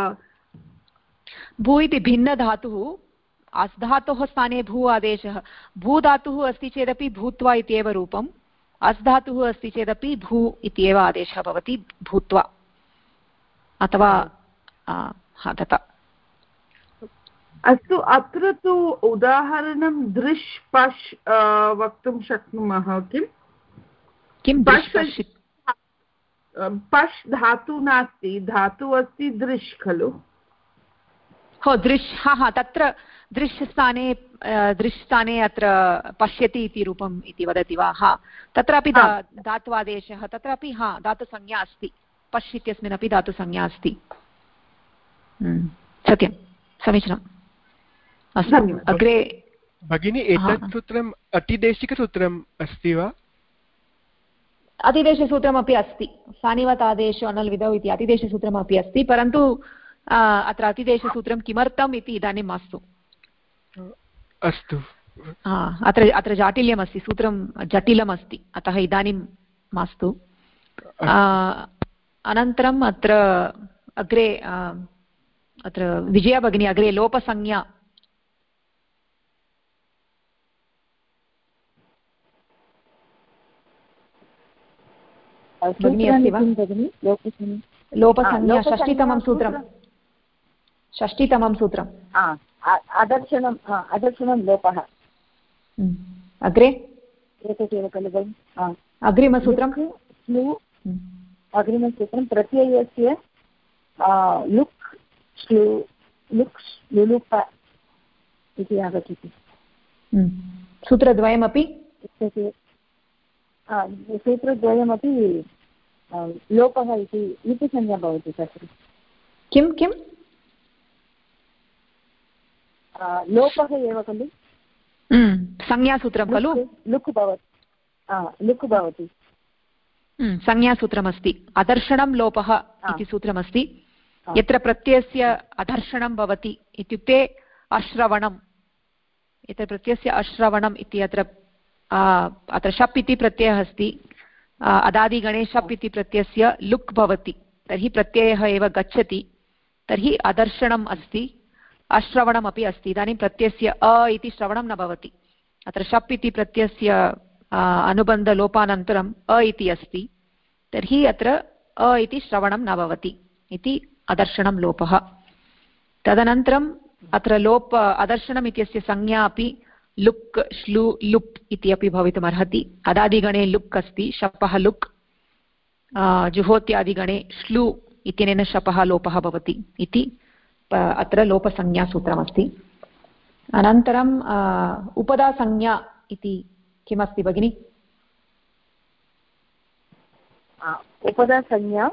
भू इति भिन्नधातुः, अस् धातोः स्थाने भू आदेशः। भू धातुः अस्ति चेदपि भूत्वा इत्येव रूपम्, अस् धातुः अस्ति चेदपि भू इत्येव आदेशः भवति, भूत्वा अथवा तथा। अस्तु, अत्र तु उदाहरणं दृश् पश् वक्तुं शक्नुमः। किं पश् धातु नास्ति, धातु अस्ति दृश् खलु? हो, दृश्, तत्र दृश् स्थाने अत्र पश्यति इति रूपम् इति वदति वा? तत्रापि धात्वादेशः, तत्रापि धातुसंज्ञा अस्ति, पश् इत्यस्मिन्नपि धातुसंज्ञा अस्ति। सत्यं, समीचीनम्। अस्तु, अग्रे भगिनी, एतत् सूत्रम् अतिदेशिकसूत्रम् अस्ति वा? अतिदेशसूत्रमपि अस्ति। स्थानिवत् आदेशो अनल् विधौ इति अतिदेशसूत्रमपि अस्ति, परन्तु अत्र अतिदेशसूत्रं किमर्थम् इति इदानीं मास्तु। अस्तु, अत्र जाटिल्यमस्ति, सूत्रं जटिलमस्ति, अतः इदानीं मास्तु। अनन्तरम् अत्र अग्रे अत्र विजया भगिनी अग्रे लोपसंज्ञा। भगिनी अस्ति वा? लोपसंज्ञा षष्टितमं सूत्रं, षष्टितमं सूत्रम्। अदर्शनं लोपः। अग्रे एतदेव खलु भगिनि? अग्रिमसूत्रं अग्रिमसूत्रं प्रत्ययस्य लुक् लुलुप इति आगच्छति। सूत्रद्वयमपि सूत्रद्वयमपि लोपः इति लिपिसंज्ञा भवति तत्र। किं लोपः एव खलु संज्ञासूत्रं खलु? लुक् भवति। संज्ञासूत्रमस्ति। अदर्शनं लोपः इति सूत्रमस्ति। यत्र प्रत्ययस्य अदर्शनं भवति इत्युक्ते अश्रवणं, यत्र प्रत्ययस्य अश्रवणम् इति अत्र शप् इति प्रत्ययः अस्ति, अदादिगणे शप् इति प्रत्ययस्य लुक् भवति, तर्हि प्रत्ययः एव गच्छति, तर्हि अदर्शनम् अस्ति, अश्रवणमपि अस्ति। इदानीं प्रत्ययस्य अ इति श्रवणं न भवति, अत्र शप् इति प्रत्ययस्य अनुबन्धलोपानन्तरम् अ इति अस्ति, तर्हि अत्र अ इति श्रवणं न भवति इति अदर्शनं लोपः। तदनन्तरम् अत्र अदर्शनम् इत्यस्य संज्ञा अपि लुक् श्लू लुप् इति अपि भवितुमर्हति। अदादिगणे लुक् अस्ति, शपः लुक्। जुहोत्यादिगणे श्लू इत्यनेन शपः लोपः भवति इति अत्र लोपसंज्ञासूत्रमस्ति। अनन्तरम् उपदासंज्ञा इति किमस्ति भगिनि? उपदासंज्ञा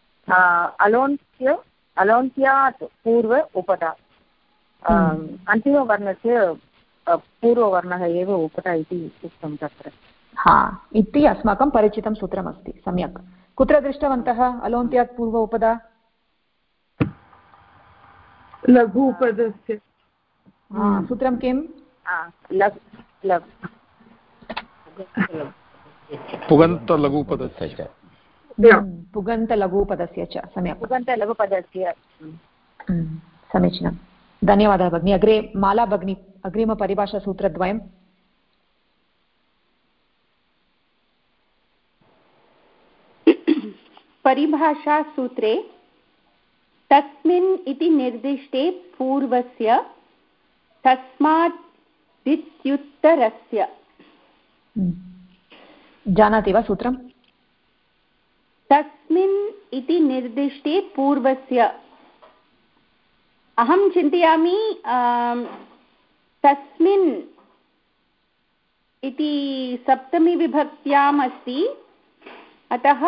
अलोन्त्यात् पूर्व उपदा, अन्तिमवर्णस्य पूर्ववर्णः एव उपदा इति उक्तं तत्र। इति अस्माकं परिचितं सूत्रमस्ति। सम्यक्। कुत्र दृष्टवन्तः अलोन्त्यात् पूर्व उपदा? लघु उपदस्य सूत्रं किं? पुगन्तलघुपदस्य पुगन्तलघुपदस्य च। सम्यक्। पुगन्तलघुपदस्य। समीचीनं, धन्यवादः भगिनी। अग्रे माला भगिनी, अग्रिमपरिभाषासूत्रद्वयं। परिभाषासूत्रे तस्मिन् इति निर्दिष्टे पूर्वस्य तस्मात् इत्युत्तरस्य। जानाति वा सूत्रं? तस्मिन् इति निर्दिष्टे पूर्वस्य, अहं चिन्तयामि तस्मिन् इति सप्तमी विभक्त्याम् अस्ति, अतः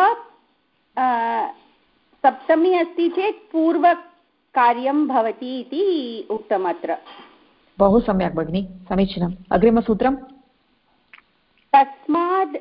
सप्तमी अस्ति चेत् पूर्वकार्यं भवति इति उक्तम् अत्र। बहु सम्यक् भगिनि, समीचीनम्। अग्रिमसूत्रं? तस्माद्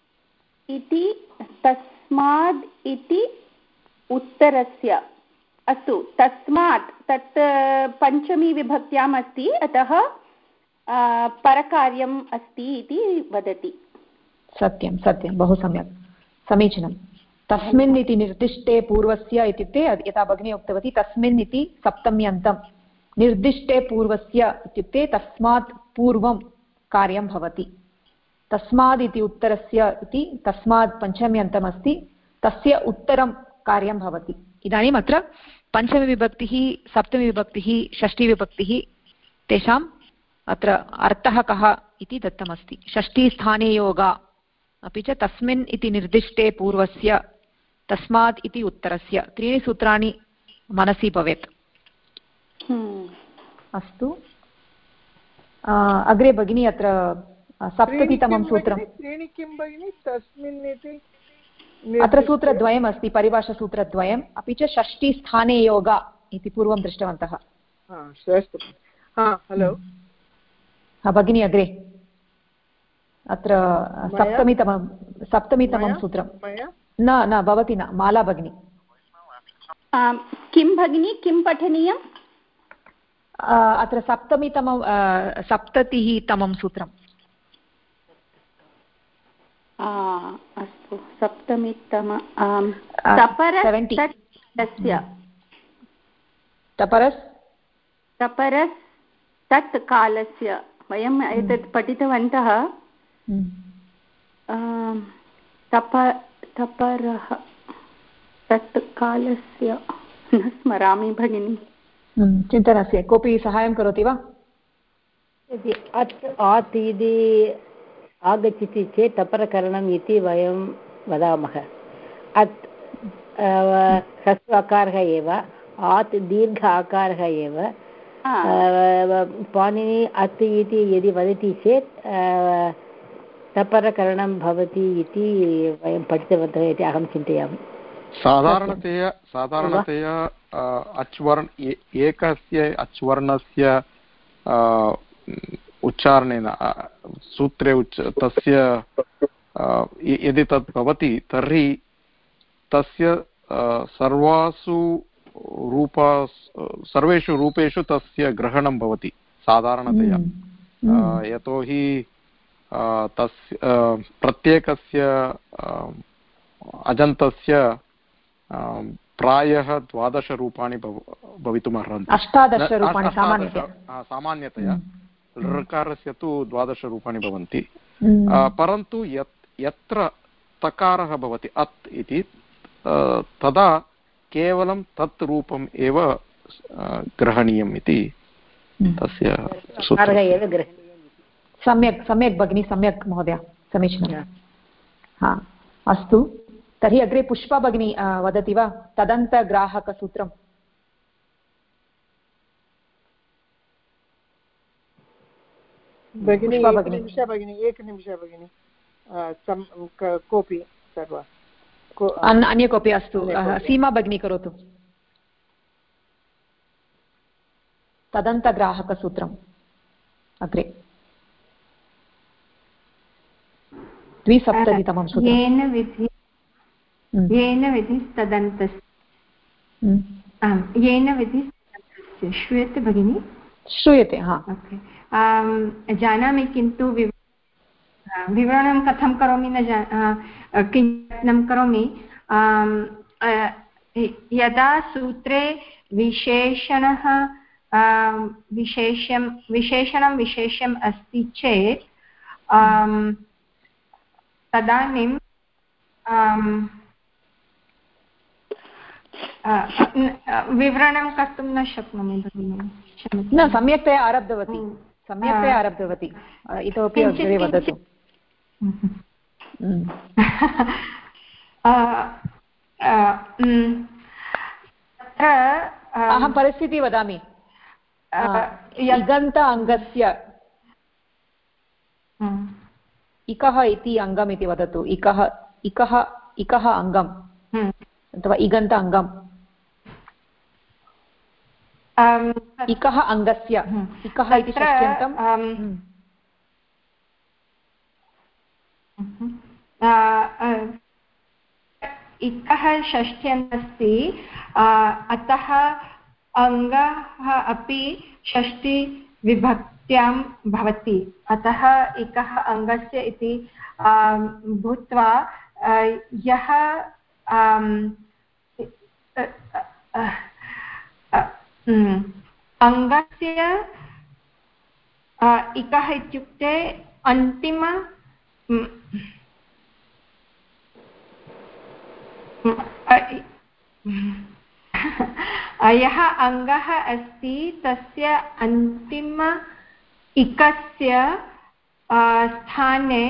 इति उत्तरस्य। अस्तु, तस्मात् तत् पञ्चमी विभक्त्याम् अस्ति, अतः परकार्यम् अस्ति इति वदति। सत्यं सत्यं, बहु सम्यक्, समीचीनं। तस्मिन् इति निर्दिष्टे पूर्वस्य इत्युक्ते यथा भगिनी उक्तवती, तस्मिन् इति सप्तम्यन्तं, निर्दिष्टे पूर्वस्य इत्युक्ते तस्मात् पूर्वं कार्यं भवति। तस्माद् इति उत्तरस्य इति तस्मात् पञ्चम्यन्तमस्ति, तस्य उत्तरं कार्यं भवति। इदानीम् अत्र पञ्चमीविभक्तिः, सप्तमीविभक्तिः, षष्ठीविभक्तिः, तेषाम् अत्र अर्थः कः इति दत्तमस्ति। षष्ठीस्थाने योगा, अपि च तस्मिन् इति निर्दिष्टे पूर्वस्य, तस्मात् इति उत्तरस्य, त्रीणि सूत्राणि मनसि भवेत्। अस्तु, अग्रे भगिनी अत्र सप्ततितमं सूत्रं। त्रीणि किं भगिनि? तस्मिन् इति अत्र सूत्रद्वयम् अस्ति, परिभाषासूत्रद्वयम्, अपि च षष्ठीस्थाने योगा इति पूर्वं दृष्टवन्तः। हलो भगिनी अग्रे अत्र सप्तमीतमं सूत्रं। न भवती न, माला भगिनी। किं भगिनी, किं पठनीयम्? अत्र सप्ततितमं सूत्रम्। अस्तु, सप्तमीतम तपरस् तत् कालस्य। वयम् एतत् पठितवन्तः। तपरः तत् कालस्य न स्मरामि भगिनी। चिन्ता नास्ति, कोऽपि साहाय्यं करोति वा? यदि आत् इति आगच्छति चेत् तपरकरणम् इति वयं वदामः। अत् ह्रस्व आकारः एव, आत् दीर्घ आकारः एव। पाणिनि अत् इति यदि वदति चेत् तपरकरणं भवति इति वयं पठितवन्तः इति अहं चिन्तयामि। साधारणतया एकस्य अच्वर्णस्य उच्चारणेन सूत्रे तस्य यदि तत् भवति तर्हि तस्य सर्वेषु रूपेषु तस्य ग्रहणं भवति साधारणतया। यतोहि तस्य प्रत्येकस्य अजन्तस्य प्रायः 12 रूपाणि भवितुमर्हन्ति। 18 रूपाणि सामान्यतया, ऋकारस्य तु 12 रूपाणि भवन्ति। परन्तु यत्र तकारः भवति अत् इति, तदा केवलं तत् रूपम् एव ग्रहणीयम् इति तस्य सम्यक् सम्यक् भगिनी, सम्यक् महोदय, समीचीनं। हा, अस्तु, तर्हि अग्रे पुष्पा भगिनी वदति वा तदन्तग्राहकसूत्रम्? भगिनी एकनिमिष भगिनी, कोऽपि सर्व अन्य कोऽपि? अस्तु, सीमा भगिनी करोतु। तदन्तग्राहकसूत्रम् अग्रे 270तमं सूत्रं। येन विधिस्तदन्तस्य श्रूयते भगिनी? श्रूयते, हा। जानामि, किन्तु विवरणं कथं करोमि किञ्चित् करोमि। यदा सूत्रे विशेषणं विशेष्यम् अस्ति चेत् तदानीं विवरणं कर्तुं न शक्नोमि भगिनि। न, सम्यक्तया आरब्धवती, सम्यक्तया आरब्धवती, इतोपि अग्रे वदतु। अहं परिस्थितिः वदामि। इगन्त अङ्गस्य इकः इति अङ्गम् इति वदतु। इकः अङ्गम् अथवा इगन्त अङ्गम्। इकः अङ्गस्य, इकः इति षष्ट्यन्तम्। इकः षष्ट्यन्तस्ति, अतः अङ्गः अपि षष्टिविभक्त्यां भवति। अतः इकः अङ्गस्य इति भूत्वा यः अङ्गस्य इकः इत्युक्ते अन्तिम यः अङ्गः अस्ति तस्य अन्तिम इकस्य स्थाने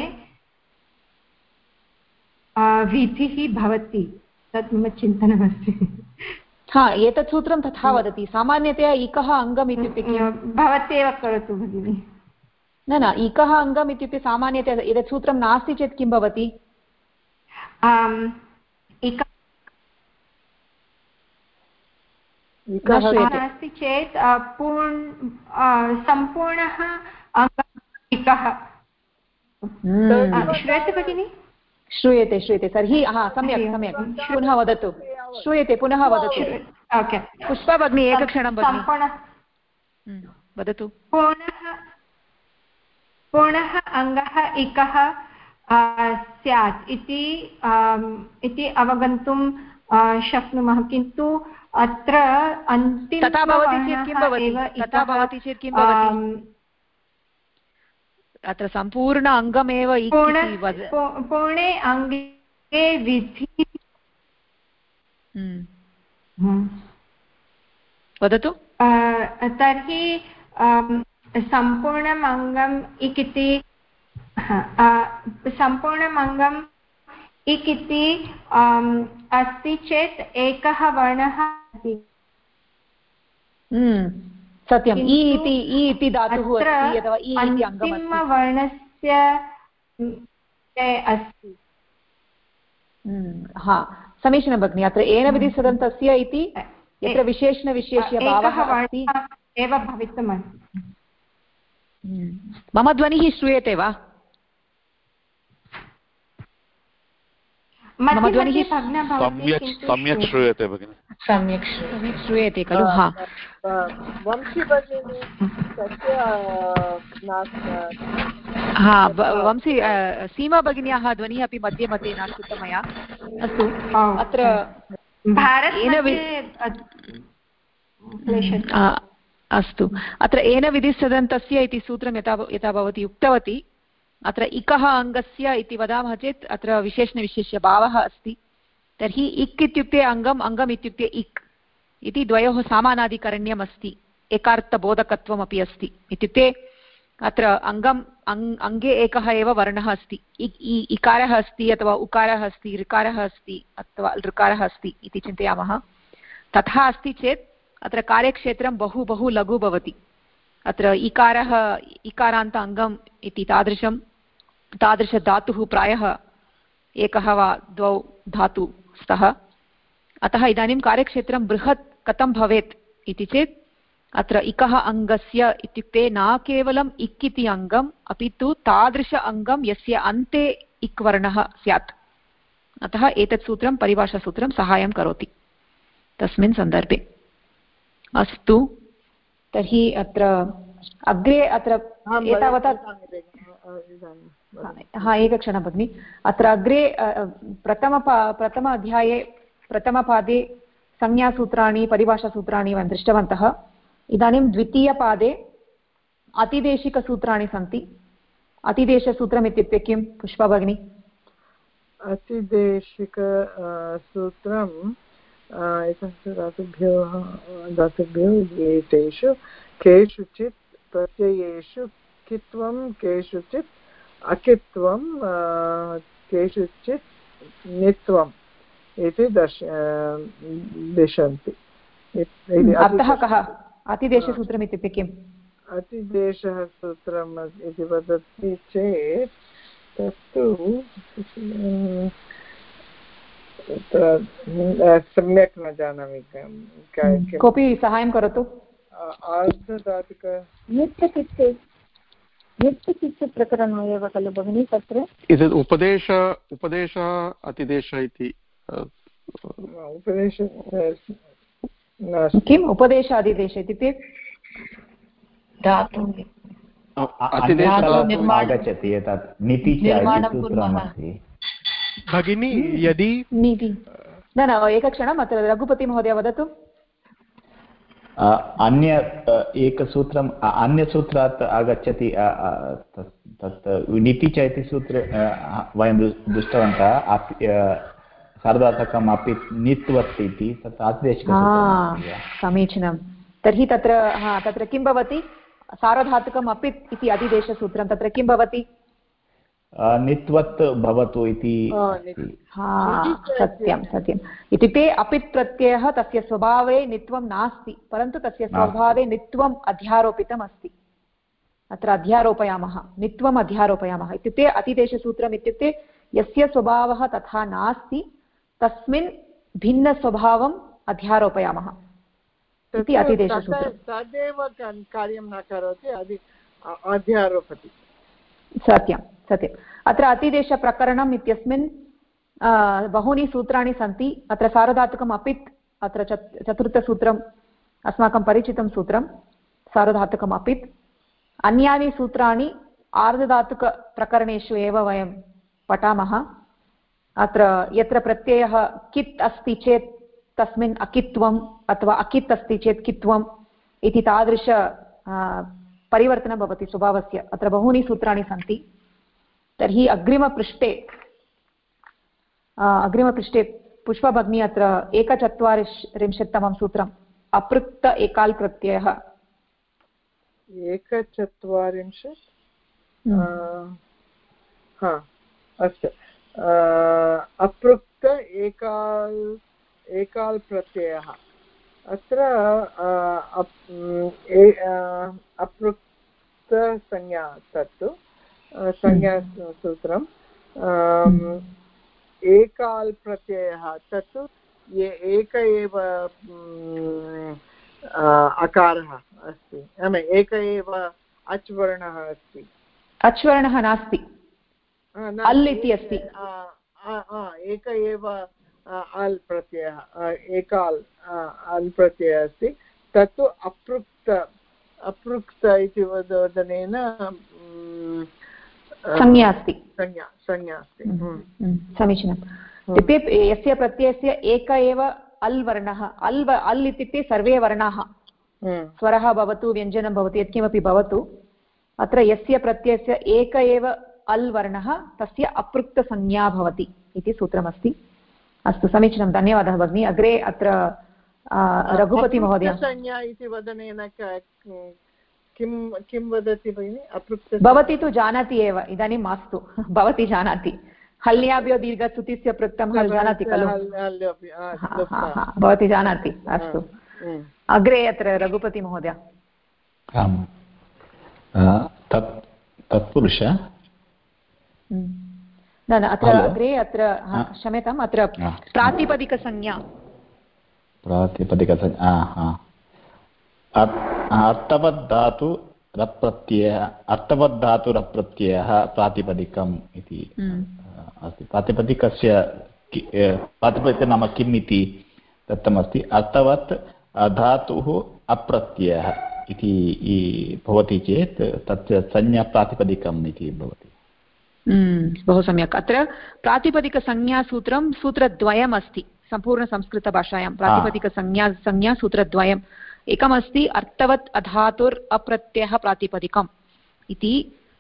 विधिः भवति। तत् मम चिन्तनमस्ति। हा, एतत् सूत्रं तथा वदति। सामान्यतया इकः अङ्गम् इत्युक्ते किं? भवत्येव करोतु भगिनि। न न, इकः अङ्गम् इत्युक्ते सामान्यतया एतत् सूत्रं नास्ति चेत् किं भवति? नास्ति चेत् सम्पूर्णः अङ्गः इकः। श्रूयते भगिनि? श्रूयते श्रूयते। तर्हि हा, सम्यक् सम्यक्, पुनः वदतु। श्रूयते, पुनः वदतु। पुष्पा भगिनी, एकक्षणं भगिनि वदतु। पूर्णः अङ्गः इकः स्यात् इति अवगन्तुं शक्नुमः, किन्तु अत्र अन्तिमः तथा भवति चेत् किं भवति? अत्र सम्पूर्ण अङ्गमेव पूर्णे अङ्गे विधि। वदतु। तर्हि सम्पूर्णम् अङ्गम् इक् इति अस्ति चेत् एकः वर्णः अस्ति। सत्यम्। इ इति धातुः अस्ति अथवा इ इति अङ्गम् अस्ति। अन्तिमवर्णस्य अस्ति। हा, समीचीनं भगिनि। अत्र येन विधिसदन्तस्य इति यत्र विशेषणविशेष्यभावः अस्ति एव भवितुमर्हति। मम ध्वनिः श्रूयते वा? मम ध्वनिः सम्यक् श्रूयते भगिनि। सम्यक् श्रूयते खलु? हा, वंशी सीमा भगिन्याः ध्वनिः अपि मध्ये मध्ये न श्रुतं मया। अस्तु, अत्र अस्तु, अत्र येन विधिसदन्तस्य इति सूत्रं यथा भवती तर्हि इक् इत्युक्ते अङ्गम्, अङ्गम् इत्युक्ते इक् इति द्वयोः सामानाधिकरण्यम् अस्ति, एकार्थबोधकत्वमपि अस्ति। इत्युक्ते अत्र अङ्गम् अङ्गे एकः एव वर्णः अस्ति, इकारः अस्ति अथवा उकारः अस्ति, ऋकारः अस्ति अथवा ऋकारः अस्ति इति चिन्तयामः। तथा अस्ति चेत् अत्र कार्यक्षेत्रं बहु बहु लघु भवति। अत्र इकारान्त अङ्गम् इति तादृशधातुः प्रायः एकः वा द्वौ धातु स्तः। अतः इदानीं कार्यक्षेत्रं बृहत् कथं भवेत् इति चेत् अत्र इकः अङ्गस्य इत्युक्ते न केवलम् इक् इति अङ्गम् अपि तु तादृश अङ्गं यस्य अन्ते इक् वर्णः स्यात्। अतः एतत् सूत्रं परिभाषासूत्रं साहाय्यं करोति तस्मिन् सन्दर्भे। अस्तु, तर्हि अत्र अग्रे अत्र एतावता एकक्षणं भगिनि। अत्र अग्रे प्रथम अध्याये प्रथमपादे संज्ञासूत्राणि परिभाषासूत्राणि वयं दृष्टवन्तः। इदानीं द्वितीयपादे अतिदेशिकसूत्राणि सन्ति। अतिदेशसूत्रम् इत्युक्ते किं, पुष्पा भगिनी? अतिदेशिकसूत्रं धातुभ्यो एतेषु केषुचित् प्रत्ययेषु कित्वं केषुचित् अकित्वं केषुचित् नित्वम् इति दिशन्ति। अर्थः कः? अतिदेशसूत्रम् इत्युक्ते किम्? अतिदेशः सूत्रम् इति वदति चेत् तत्तु सम्यक् न जानामि। कोऽपि साहाय्यं करोतु। आर्धधातुक प्रकरणम् एव खलु भगिनि तत्र? एतत् उपदेशः अतिदेशः इति उपदेश किम् उपदेश अधिदेश इत्युक्ते आगच्छति एतत् नीति भगिनी। यदि नीति न एकक्षणम्, अत्र रघुपतिमहोदय वदतु। अन्यसूत्रात् आगच्छति तत् नीति च इति सूत्रे वयं दृष्टवन्तः। सार्वधातुकम् अपि नित्वत् इति तत् आदेशसूत्रं। समीचीनं। तर्हि तत्र किं भवति? सार्वधातुकम् अपि इति अधिदेशसूत्रं तत्र किं भवति? नित्वत् भवतु इति। सत्यं सत्यम्। इत्युक्ते अपित् प्रत्ययः तस्य स्वभावे नित्वं नास्ति, परन्तु तस्य स्वभावे नित्वम् अध्यारोपितम् अस्ति। अत्र अध्यारोपयामः, नित्वम् अध्यारोपयामः। इत्युक्ते अतिदेशसूत्रम् इत्युक्ते यस्य स्वभावः तथा नास्ति तस्मिन् भिन्नस्वभावम् अध्यारोपयामः इति अतिदेशसूत्रं। तदेव कार्यं न करोति, अध्यारोपति। सत्यं सत्यम्। अत्र अतिदेशप्रकरणम् इत्यस्मिन् बहूनि सूत्राणि सन्ति। अत्र सार्वधातुकम् अपित्, अत्र चतुर्थसूत्रम् अस्माकं परिचितं सूत्रं सार्वधातुकम् अपित्। अन्यानि सूत्राणि आर्धधातुकप्रकरणेषु एव वयं पठामः। अत्र यत्र प्रत्ययः कित् अस्ति चेत् तस्मिन् अकित्वम् अथवा अकित् अस्ति चेत् कित्वम् इति तादृश परिवर्तनं भवति स्वभावस्य। अत्र बहूनि सूत्राणि सन्ति। तर्हि अग्रिमपृष्ठे पुष्पा भगिनी अत्र 41तमं सूत्रम् अपृक्त एकाल् प्रत्ययः। 41 अस्तु। अपृक्त एकाल् प्रत्ययः। अत्र अपृक्तसंज्ञा तत्तु संज्ञासूत्रम्। एकाल् प्रत्ययः तत्तु एक एव अकारः अस्ति, एक एव अच् वर्णः अस्ति। अच् वर्णः नास्ति, अल् इति अस्ति। एक एव अल् प्रत्ययः, एकाल् अल् प्रत्ययः अस्ति। तत्तु अपृक्त इति वदनेन संज्ञा अस्ति। संज्ञा अस्ति। समीचीनम्। इत्युक्ते यस्य प्रत्ययस्य एक एव अल् वर्णः, अल् इत्युक्ते सर्वे वर्णाः, स्वरः भवतु व्यञ्जनं भवतु यत्किमपि भवतु, अत्र यस्य प्रत्ययस्य एक एव अल् वर्णः तस्य अपृक्तसंज्ञा भवति इति सूत्रमस्ति। अस्तु समीचीनं धन्यवादः भगिनी। अग्रे अत्र रघुपतिमहोदय संज्ञा इति वदनेन किं वदति भगिनि? भवती तु जानाति एव, इदानीं मास्तु, भवती जानाति। हल्याभ्यो दीर्घस्तुतिस्य पृक्तं हल् जानाति खलु? भवती जानाति। अस्तु अग्रे अत्र रघुपतिमहोदय। आम् तत्पुरुष न अत्र अग्रे अत्र क्षम्यताम्, अत्र प्रातिपदिकसंज्ञा अर्थवद्धातु रप्रत्ययः प्रातिपदिकम् इति अस्ति। प्रातिपदिकस्य प्रातिपदिकं नाम किम् इति दत्तमस्ति। अर्थवत् धातुः अप्रत्ययः इति भवति चेत् तस्य संज्ञा प्रातिपदिकम् इति भवति। बहु सम्यक्। अत्र प्रातिपदिकसंज्ञासूत्रं सूत्रद्वयम् अस्ति सम्पूर्णसंस्कृतभाषायां। प्रातिपदिकसंज्ञा सूत्रद्वयम्, एकमस्ति अर्थवत् अधातुर् अप्रत्ययः प्रातिपदिकम् इति,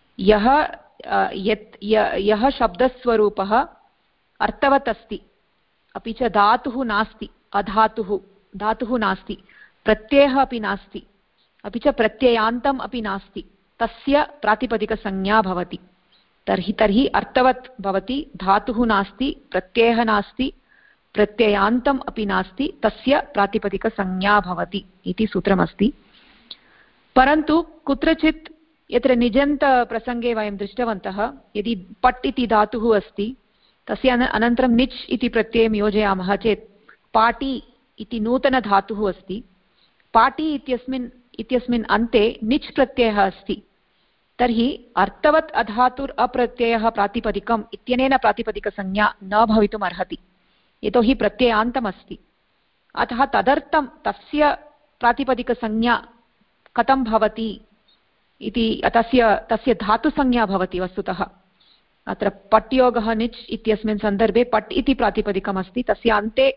यः शब्दस्वरूपः अर्थवत् अस्ति अपि च धातुः नास्ति, धातुः नास्ति, प्रत्ययः अपि नास्ति, अपि च प्रत्ययान्तम् अपि नास्ति, तस्य प्रातिपदिकसंज्ञा भवति। तर्हि अर्थवत् भवति, धातुः नास्ति, प्रत्ययः नास्ति, प्रत्ययान्तम् अपि नास्ति, तस्य प्रातिपदिकसंज्ञा भवति इति सूत्रमस्ति। परन्तु कुत्रचित् यत्र निजन्तप्रसङ्गे वयं दृष्टवन्तः, यदि पट् इति धातुः अस्ति तस्य अनन्तरं निच् इति प्रत्ययं योजयामः चेत् पाटी इति नूतनधातुः अस्ति, पाटी इत्यस्मिन् अन्ते निच् प्रत्ययः अस्ति, तर्हि अर्थवत् अधातुर् अप्रत्ययः प्रातिपदिकम् इत्यनेन प्रातिपदिकसंज्ञा न भवितुम् अर्हति, यतोहि प्रत्ययान्तमस्ति। अतः तदर्थं तस्य प्रातिपदिकसंज्ञा कथं भवति इति तस्य धातुसंज्ञा भवति वस्तुतः। अत्र पट्योगः निच् इत्यस्मिन् सन्दर्भे पट् इति प्रातिपदिकमस्ति, तस्य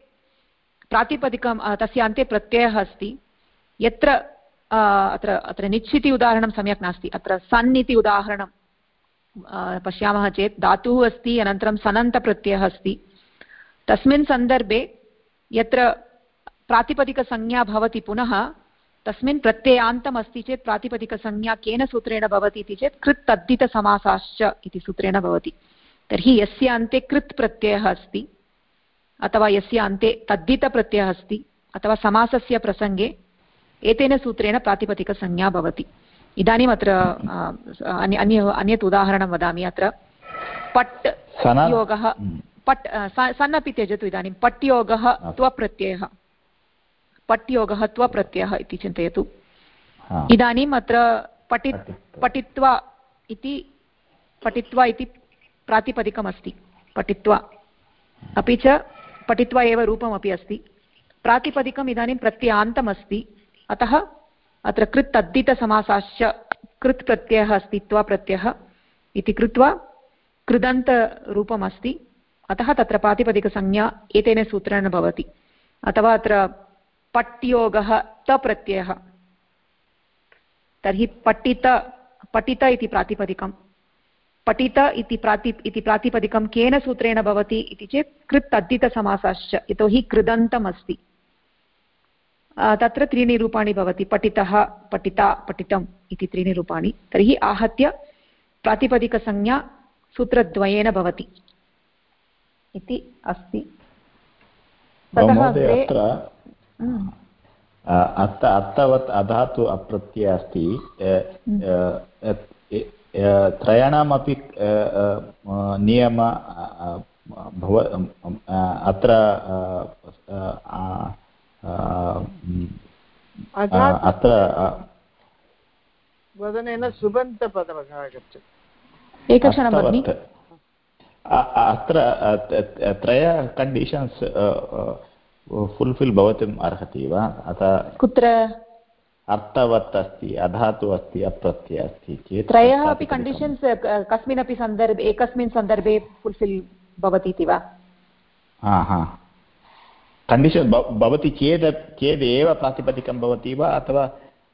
अन्ते प्रत्ययः अस्ति। यत्र अत्र निच् इति उदाहरणं सम्यक् नास्ति, अत्र सन् इति उदाहरणं पश्यामः चेत् धातुः अस्ति, अनन्तरं सनन्तप्रत्ययः अस्ति। तस्मिन् सन्दर्भे यत्र प्रातिपदिकसंज्ञा भवति पुनः तस्मिन् प्रत्ययान्तम् अस्ति चेत् प्रातिपदिकसंज्ञा केन सूत्रेण भवति इति चेत् कृत् तद्धितसमासाश्च इति सूत्रेण भवति। तर्हि यस्य अन्ते कृत् प्रत्ययः अस्ति अथवा यस्य अन्ते तद्धितप्रत्ययः अस्ति अथवा समासस्य प्रसङ्गे एतेन सूत्रेण प्रातिपदिकसंज्ञा भवति। इदानीम् अत्र अन्यत् उदाहरणं वदामि। अत्र पट् योगः, पट् सन् अपि त्यजतु, इदानीं पट्योगः त्वप्रत्ययः, पट्योगः त्वप्रत्ययः इति चिन्तयतु। इदानीम् अत्र पठित्वा इति प्रातिपदिकमस्ति, पठित्वा, अपि च पठित्वा एव रूपमपि अस्ति। प्रातिपदिकम् इदानीं प्रत्ययान्तमस्ति, अतः अत्र कृत् तद्धितसमासाश्च कृत् प्रत्ययः अस्ति, त्वप्रत्ययः इति कृत्वा कृदन्तरूपमस्ति, अतः तत्र प्रातिपदिकसंज्ञा एतेन सूत्रेण भवति। अथवा अत्र पट्योगः तप्रत्ययः, तर्हि पठित इति प्रातिपदिकं, पठित इति प्रातिपदिकं केन सूत्रेण भवति इति चेत् कृत् तद्धितसमासाश्च, यतोहि कृदन्तम् अस्ति। तत्र त्रीणि रूपाणि भवति, पठितः, पठिता, पठितम् इति त्रीणि रूपाणि। तर्हि आहत्य प्रातिपदिकसंज्ञा सूत्रद्वयेन भवति इति अस्ति। अर्थवत् अधातु अप्रत्यय अस्ति। त्रयाणामपि नियम अत्र वदनेन सुबन्तपदम् आगच्छति। एकक्षणं भगिनि, अत्र त्रय कण्डीषन्स् फुल्फिल् भवितुम् अर्हति वा? अतः कुत्र अर्थवत् अस्ति, अधातु अस्ति, अप्रत्यय अस्ति चेत् त्रयः अपि कण्डीषन्स् कस्मिन्नपि सन्दर्भे एकस्मिन् सन्दर्भे फुल्फिल् भवति इति वा? कण्डीषन् भवति चेदेव प्रातिपदिकं भवति वा? अथवा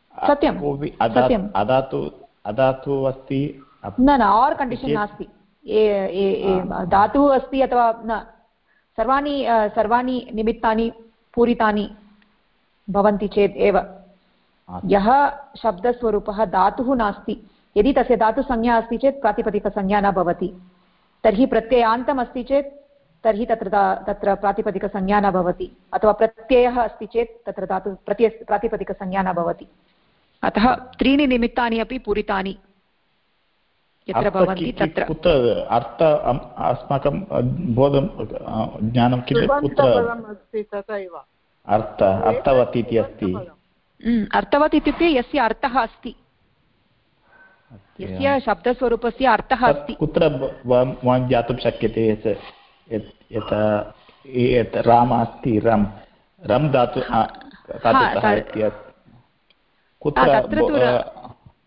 अधातु अस्ति न आर् कण्डीषन् नास्ति, धातुः अस्ति अथवा न, सर्वाणि निमित्तानि पूरितानि भवन्ति चेत् एव यः शब्दस्वरूपः धातुः नास्ति, यदि तस्य धातुसंज्ञा अस्ति चेत् प्रातिपदिकसंज्ञा न भवति। तर्हि प्रत्ययान्तम् अस्ति चेत् तर्हि तत्र प्रातिपदिकसंज्ञा न भवति, अथवा प्रत्ययः अस्ति चेत् तत्र प्रातिपदिकसंज्ञा न भवति। अतः त्रीणि निमित्तानि अपि पूरितानि यत्र भवन्ति तत्र अर्थ अस्माकं बोधं ज्ञानं किं तथैव अर्थवत् इति अस्ति। अर्थवत् इत्युक्ते यस्य अर्थः अस्ति, यस्य शब्दस्वरूपस्य अर्थः अस्ति। कुत्र वयं ज्ञातुं शक्यते यत् राम अस्ति, रम् धातु कुत्र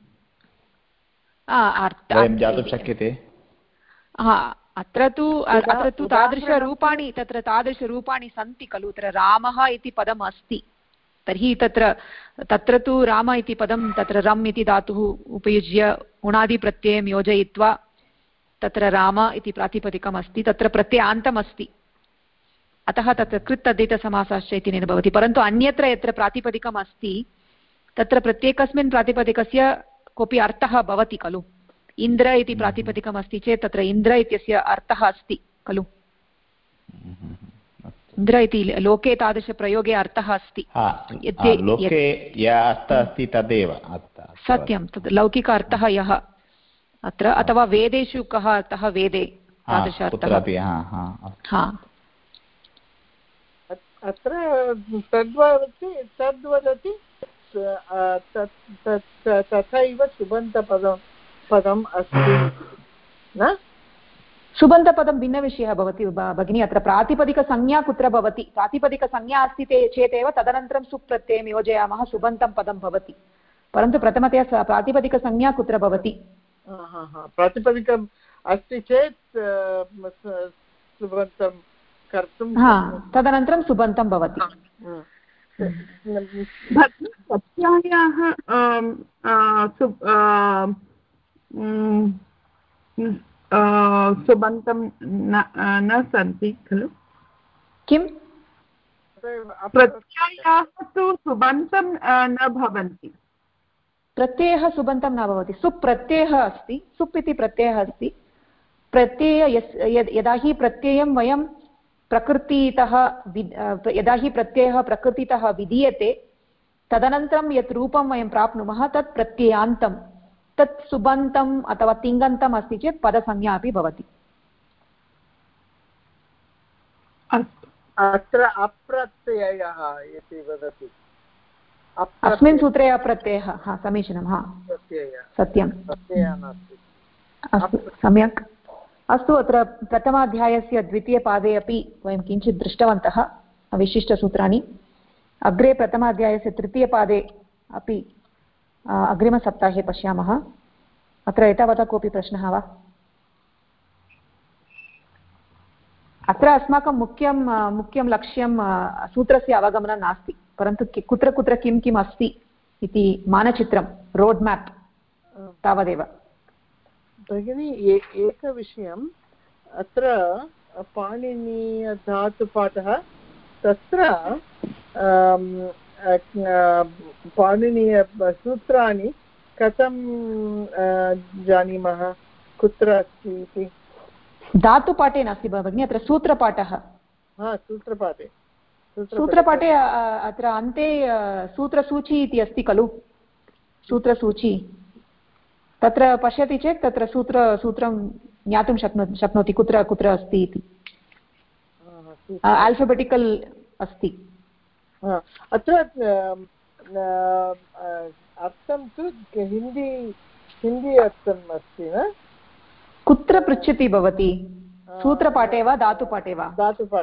वयं ज्ञातुं शक्यते? अत्र तु तादृशरूपाणि सन्ति खलु। तत्र रामः इति पदम् अस्ति, तर्हि तत्र तु राम इति पदं तत्र रम् इति धातुः उपयुज्य उणादिप्रत्ययं योजयित्वा तत्र राम इति प्रातिपदिकम् अस्ति, तत्र प्रत्ययान्तम् अस्ति, अतः तत्र कृत् तद्धितसमासश्च इति न भवति। परन्तु अन्यत्र यत्र प्रातिपदिकम् अस्ति तत्र प्रत्येकस्मिन् प्रातिपदिकस्य कोऽपि अर्थः भवति खलु। इन्द्र इति प्रातिपदिकम् अस्ति चेत् तत्र इन्द्र इत्यस्य अर्थः अस्ति खलु। इन्द्र इति लोके तादृशप्रयोगे अर्थः अस्ति, लोके यः अर्थः अस्ति तदेव सत्यं। तद् लौकिक अर्थः यः अत्र, अथवा वेदेषु कः अर्थः, वेदे तादृश अर्थः। अत्र तद्वदति तथैव सुबन्तपदम् अस्ति न? सुबन्तपदं भिन्नविषयः भवति भगिनी। अत्र प्रातिपदिकसंज्ञा कुत्र भवति? प्रातिपदिकसंज्ञा अस्ति चेदेव तदनन्तरं सुप् प्रत्ययं योजयामः, सुबन्तं पदं भवति। परन्तु प्रथमतया प्रातिपदिकसंज्ञा कुत्र भवति? प्रातिपदिकम् अस्ति चेत् सुबन्तं कर्तुं तदनन्तरं सुबन्तं भवति। प्रत्ययाः सुबन्तं न सन्ति खलु? किं प्रत्ययाः तु सुबन्तं न भवन्ति? प्रत्ययः सुबन्तं न भवति। सुप् प्रत्ययः अस्ति, सुप् इति प्रत्ययः अस्ति। यदा हि प्रत्ययं वयं प्रकृतितः यदा हि प्रत्ययः प्रकृतितः विधीयते तदनन्तरं यत् रूपं वयं प्राप्नुमः तत् प्रत्ययान्तं, तत् सुबन्तम् अथवा तिङन्तम् अस्ति चेत् पदसंज्ञा अपि भवति। अत्र अप्रत्ययः इति वदति। अस्मिन् सूत्रे अप्रत्ययः, समीचीनं, सत्यं, अस्तु, सम्यक्। अस्तु, अत्र प्रथमाध्यायस्य द्वितीयपादे अपि वयं किञ्चित् दृष्टवन्तः विशिष्टसूत्राणि। अग्रे प्रथमाध्यायस्य तृतीयपादे अपि अग्रिमसप्ताहे पश्यामः। अत्र एतावता कोऽपि प्रश्नः वा? अत्र अस्माकं मुख्यं लक्ष्यं सूत्रस्य अवगमनं नास्ति, परन्तु कुत्र कुत्र किं किम् अस्ति इति मानचित्रं, रोड् मैप् तावदेव। भगिनी, एकविषयम् अत्र पाणिनीयधातुपाठः, तत्र पाणिनीयसूत्राणि कथं जानीमः, कुत्र अस्ति इति? धातुपाठे नास्ति भगिनी, अत्र सूत्रपाठः। सूत्रपाठे अत्र अन्ते सूत्रसूची इति अस्ति खलु, सूत्रसूची। तत्र पश्यति चेत् तत्र सूत्रं ज्ञातुं शक्नोति कुत्र कुत्र अस्ति इति। आल्फाबेटिकल् अस्ति। अत्र अर्थं तु हिन्दी अर्थम् अस्ति न? कुत्र पृच्छति भवती? सूत्रपाठे वा धातुपाठे वा?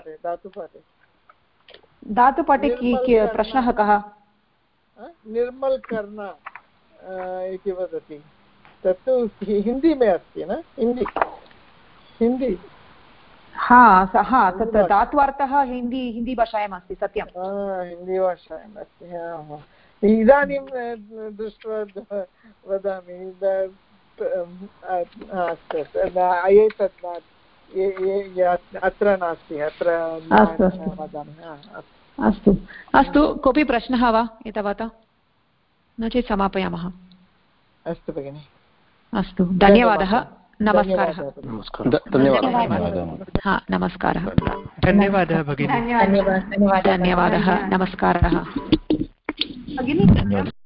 धातुपाठे प्रश्नः कः? निर्मलकर्ण इति वदति, तत्तु हिन्दी में अस्ति न? हिन्दी तत् धात्वार्थः हिन्दी भाषायाम् अस्ति, सत्यं। हिन्दी भाषायाम् अस्ति। इदानीं दृष्ट्वा वदामि, एतत् अत्र नास्ति अत्र अस्तु अस्तु कोऽपि प्रश्नः वा एतावता नो चेत् समापयामः अस्तु भगिनि अस्तु धन्यवादः नमस्कारः नमस्कारः धन्यवादः भगिनी धन्यवादः नमस्कारः भगिनी